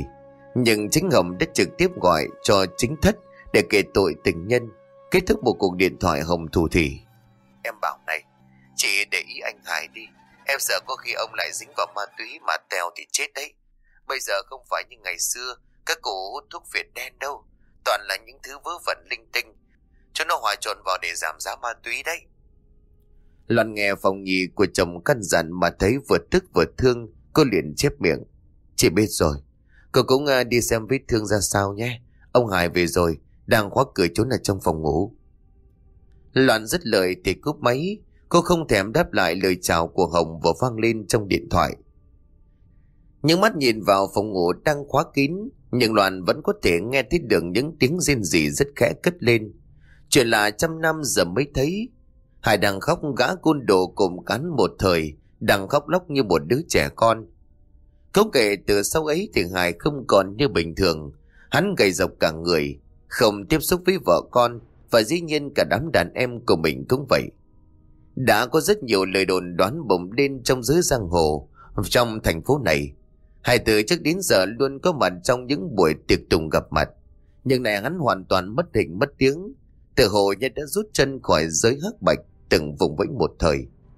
Nhưng chính Hồng đã trực tiếp gọi cho chính Thất để kể tội tình nhân. Kết thúc một cuộc điện thoại, Hồng thủ thỉ: "Em bảo này, chị để ý anh Hải đi. Em sợ có khi ông lại dính vào ma túy mà tèo thì chết đấy. Bây giờ không phải như ngày xưa các cụ hút thuốc Việt đen đâu, toàn là những thứ vớ vẩn linh tinh, cho nó hòa trộn vào để giảm giá ma túy đấy." Loan nghe Phong Nhi của chồng căn dặn mà thấy vừa tức vừa thương, cô liền chép miệng: "Chị biết rồi, cô cũng đi xem vết thương ra sao nhé. Ông Hải về rồi, đang khóa cửa trốn ở trong phòng ngủ." Loan dứt lời thì cúp máy. Cô không thèm đáp lại lời chào của Hồng vừa vang lên trong điện thoại. Nhưng mắt nhìn vào phòng ngủ đang khóa kín, nhưng Loan vẫn có thể nghe thấy được những tiếng rên rỉ rất khẽ cất lên. Chuyện là trăm năm giờ mới thấy. Hải đang khóc gã côn đồ cùng cán một thời, đang khóc lóc như một đứa trẻ con. Không kể từ sau ấy thì Hải không còn như bình thường. Hắn gầy rộc cả người, không tiếp xúc với vợ con, và dĩ nhiên cả đám đàn em của mình cũng vậy. Đã có rất nhiều lời đồn đoán bùng lên trong giới giang hồ trong thành phố này. Hải từ trước đến giờ luôn có mặt trong những buổi tiệc tùng gặp mặt, nhưng này hắn hoàn toàn mất hình mất tiếng, tự hồ như đã rút chân khỏi giới hắc bạch từng vùng vẫy một thời.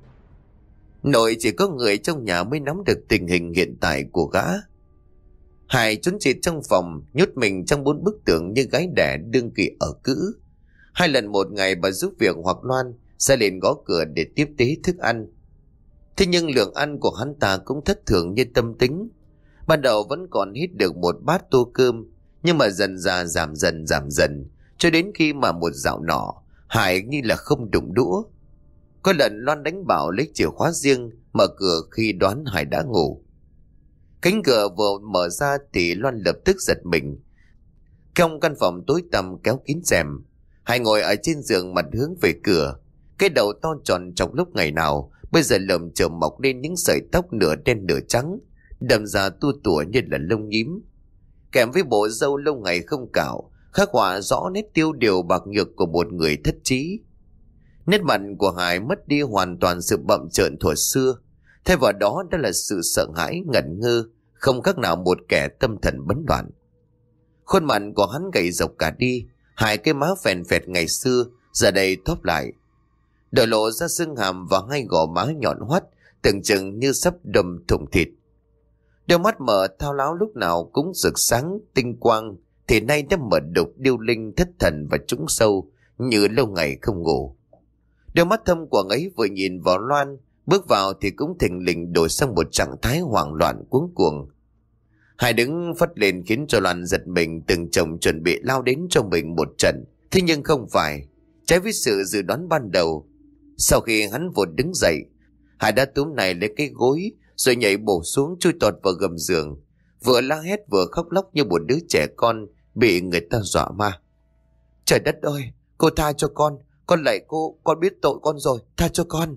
Nội chỉ có người trong nhà mới nắm được tình hình hiện tại của gã. Hải trốn chết trong phòng, nhốt mình trong 4 bức tường như gái đẻ đương kỳ ở cữ. 2 lần một ngày bà giúp việc hoặc Loan sẽ lên gõ cửa để tiếp tế thức ăn. Thế nhưng lượng ăn của hắn ta cũng thất thường như tâm tính. Ban đầu vẫn còn hít được 1 bát tô cơm, nhưng mà dần ra giảm dần, cho đến khi mà một dạo nọ Hải như là không đụng đũa. Có lần Loan đánh bảo lấy chìa khóa riêng mở cửa khi đoán Hải đã ngủ. Cánh cửa vừa mở ra thì Loan lập tức giật mình. Trong căn phòng tối tăm kéo kín rèm, Hải ngồi ở trên giường mặt hướng về cửa. Cái đầu to tròn trong lúc ngày nào bây giờ lởm chởm mọc lên những sợi tóc nửa đen nửa trắng, đâm ra tua tủa như là lông nhím. Kèm với bộ râu lâu ngày không cạo, khắc họa rõ nét tiêu điều bạc nhược của một người thất trí. Nét mặt của Hải mất đi hoàn toàn sự bậm trợn thuở xưa, thay vào đó đó là sự sợ hãi ngẩn ngơ, không khác nào một kẻ tâm thần bấn loạn. Khuôn mặt của hắn gầy rộc cả đi, 2 cái má phèn phẹt ngày xưa giờ đây thóp lại, đổ lộ ra xương hàm và 2 gò má nhọn hoắt, tưởng chừng như sắp đâm thủng thịt. Đôi mắt mở thao láo lúc nào cũng rực sáng tinh quang, thì nay đã mở đục điêu linh thất thần và trũng sâu như lâu ngày không ngủ. Đôi mắt thâm quầng ấy vừa nhìn vào Loan, bước vào thì cũng thình lình đổi sang một trạng thái hoảng loạn cuống cuồng. Hải đứng phất lên khiến cho Loan giật mình, từng chồng chuẩn bị lao đến cho mình một trận. Thế nhưng không phải, trái với sự dự đoán ban đầu. Sau khi hắn vụt đứng dậy, Hải đã túm này lấy cái gối rồi nhảy bổ xuống chui tọt vào gầm giường, vừa la hét vừa khóc lóc như một đứa trẻ con bị người ta dọa ma. "Trời đất ơi, cô tha cho con lạy cô, con biết tội con rồi, tha cho con."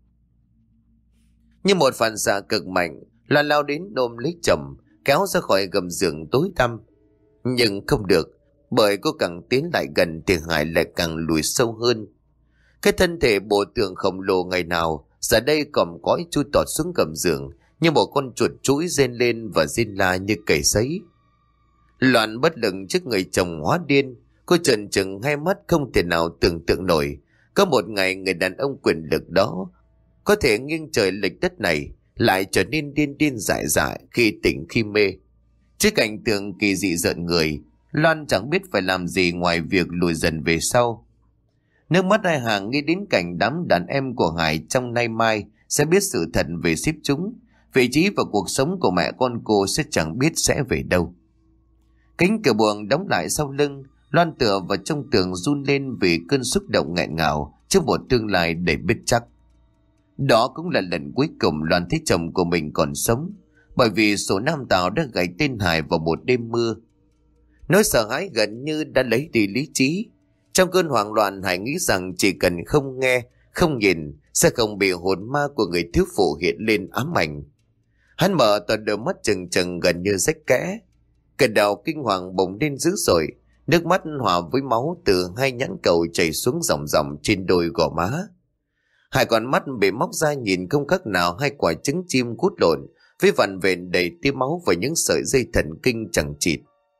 Như một phản xạ cực mạnh, Loan lao đến ôm lấy chồng, kéo ra khỏi gầm giường tối tăm. Nhưng không được, bởi cô càng tiến lại gần thì Hải lại càng lùi sâu hơn. Cái thân thể bộ tượng khổng lồ ngày nào giờ đây còm cõi chui tọt xuống gầm giường như một con chuột chuỗi rên lên và rên la như cầy sấy. Loan bất lực trước người chồng hóa điên, cô trợn trừng 2 mắt không thể nào tưởng tượng nổi có một ngày người đàn ông quyền lực đó có thể nghiêng trời lệch đất này lại trở nên điên điên dại dại khi tỉnh khi mê. Trước cảnh tượng kỳ dị rợn người, Loan chẳng biết phải làm gì ngoài việc lùi dần về sau. Nước mắt hai hàng nghĩ đến cảnh đám đàn em của Hải trong nay mai sẽ biết sự thật về ship chúng, vị trí và cuộc sống của mẹ con cô sẽ chẳng biết sẽ về đâu. Cánh cửa buồng đóng lại sau lưng, Loan tựa vào trong tường run lên vì cơn xúc động nghẹn ngào trước một tương lai đầy biết chắc. Đó cũng là lần cuối cùng Loan thấy chồng của mình còn sống, bởi vì số nam tào đã gảy tên Hải vào một đêm mưa. Nỗi sợ hãi gần như đã lấy đi lý trí. Trong cơn hoảng loạn, Hải nghĩ rằng chỉ cần không nghe, không nhìn sẽ không bị hồn ma của người thiếu phụ hiện lên ám ảnh. Hắn mở toàn đôi mắt trừng trừng gần như rách kẽ. Cơn đau kinh hoàng bỗng lên dữ dội, nước mắt hòa với máu từ 2 nhãn cầu chảy xuống dòng dòng trên đôi gò má. 2 con mắt bị móc ra nhìn không khác nào 2 quả trứng chim cút lộn với vằn vện đầy tia máu và những sợi dây thần kinh chẳng chịt.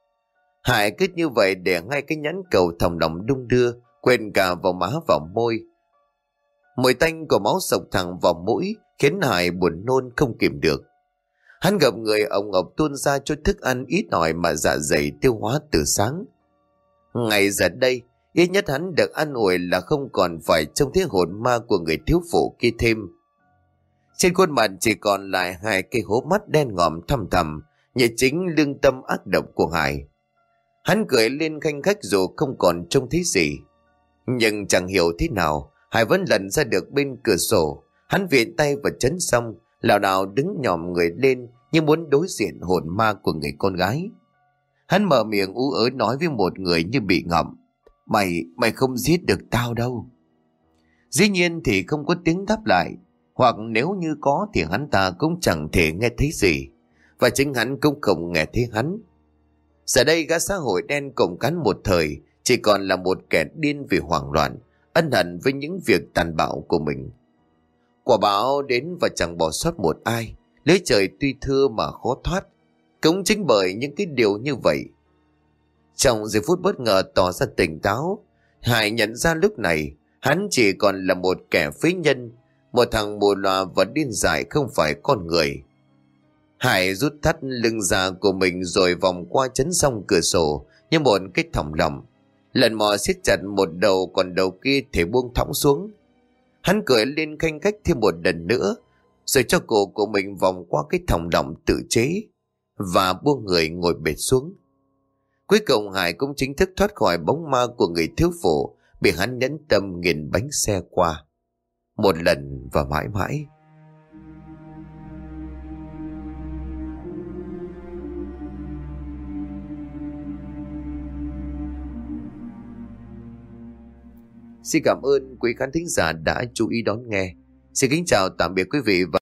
Hải cứ như vậy để ngay cái nhẫn cầu thòng lòng đung đưa, quên cả vào má vào môi. Mùi tanh của máu sộc thẳng vào mũi khiến Hải buồn nôn không kìm được. Hắn gặp người ông ộc tuôn ra cho thức ăn ít ỏi mà dạ dày tiêu hóa từ sáng. Ngày giờ đây, ít nhất hắn được an ủi là không còn phải trông thấy hồn ma của người thiếu phụ kia thêm. Trên khuôn mặt chỉ còn lại hai cái hố mắt đen ngòm thăm thầm, như chính lương tâm ác độc của Hải. Hắn cười lên khanh khách dù không còn trông thấy gì. Nhưng chẳng hiểu thế nào, Hải vẫn lần ra được bên cửa sổ. Hắn viện tay vào chấn xong, lảo đảo đứng nhòm người lên như muốn đối diện hồn ma của người con gái. Hắn mở miệng ú ớ nói với một người như bị ngậm: Mày không giết được tao đâu. Dĩ nhiên thì không có tiếng đáp lại, hoặc nếu như có thì hắn ta cũng chẳng thể nghe thấy gì, và chính hắn cũng không nghe thấy hắn. Giờ đây gã xã hội đen cộm cán một thời chỉ còn là một kẻ điên vì hoảng loạn, ân hận với những việc tàn bạo của mình. Quả báo đến và chẳng bỏ sót một ai. Lưới trời tuy thưa mà khó thoát. Cũng chính bởi những cái điều như vậy, trong giây phút bất ngờ tỏ ra tỉnh táo, Hải nhận ra lúc này hắn chỉ còn là một kẻ phế nhân, một thằng mù lòa và điên dại không phải con người. Hải rút thắt lưng già của mình rồi vòng qua chấn song cửa sổ như một cái thòng lọng, lần mò siết chặt một đầu, còn đầu kia thì buông thõng xuống. Hắn cười lên khanh khách thêm một lần nữa, rồi cho cổ của mình vòng qua cái thòng lọng tự chế và buông người ngồi bệt xuống. Cuối cùng Hải cũng chính thức thoát khỏi bóng ma của người thiếu phụ bị hắn nhẫn tâm nghiền bánh xe qua, một lần và mãi mãi. Xin cảm ơn quý khán thính giả đã chú ý đón nghe. Xin kính chào tạm biệt quý vị và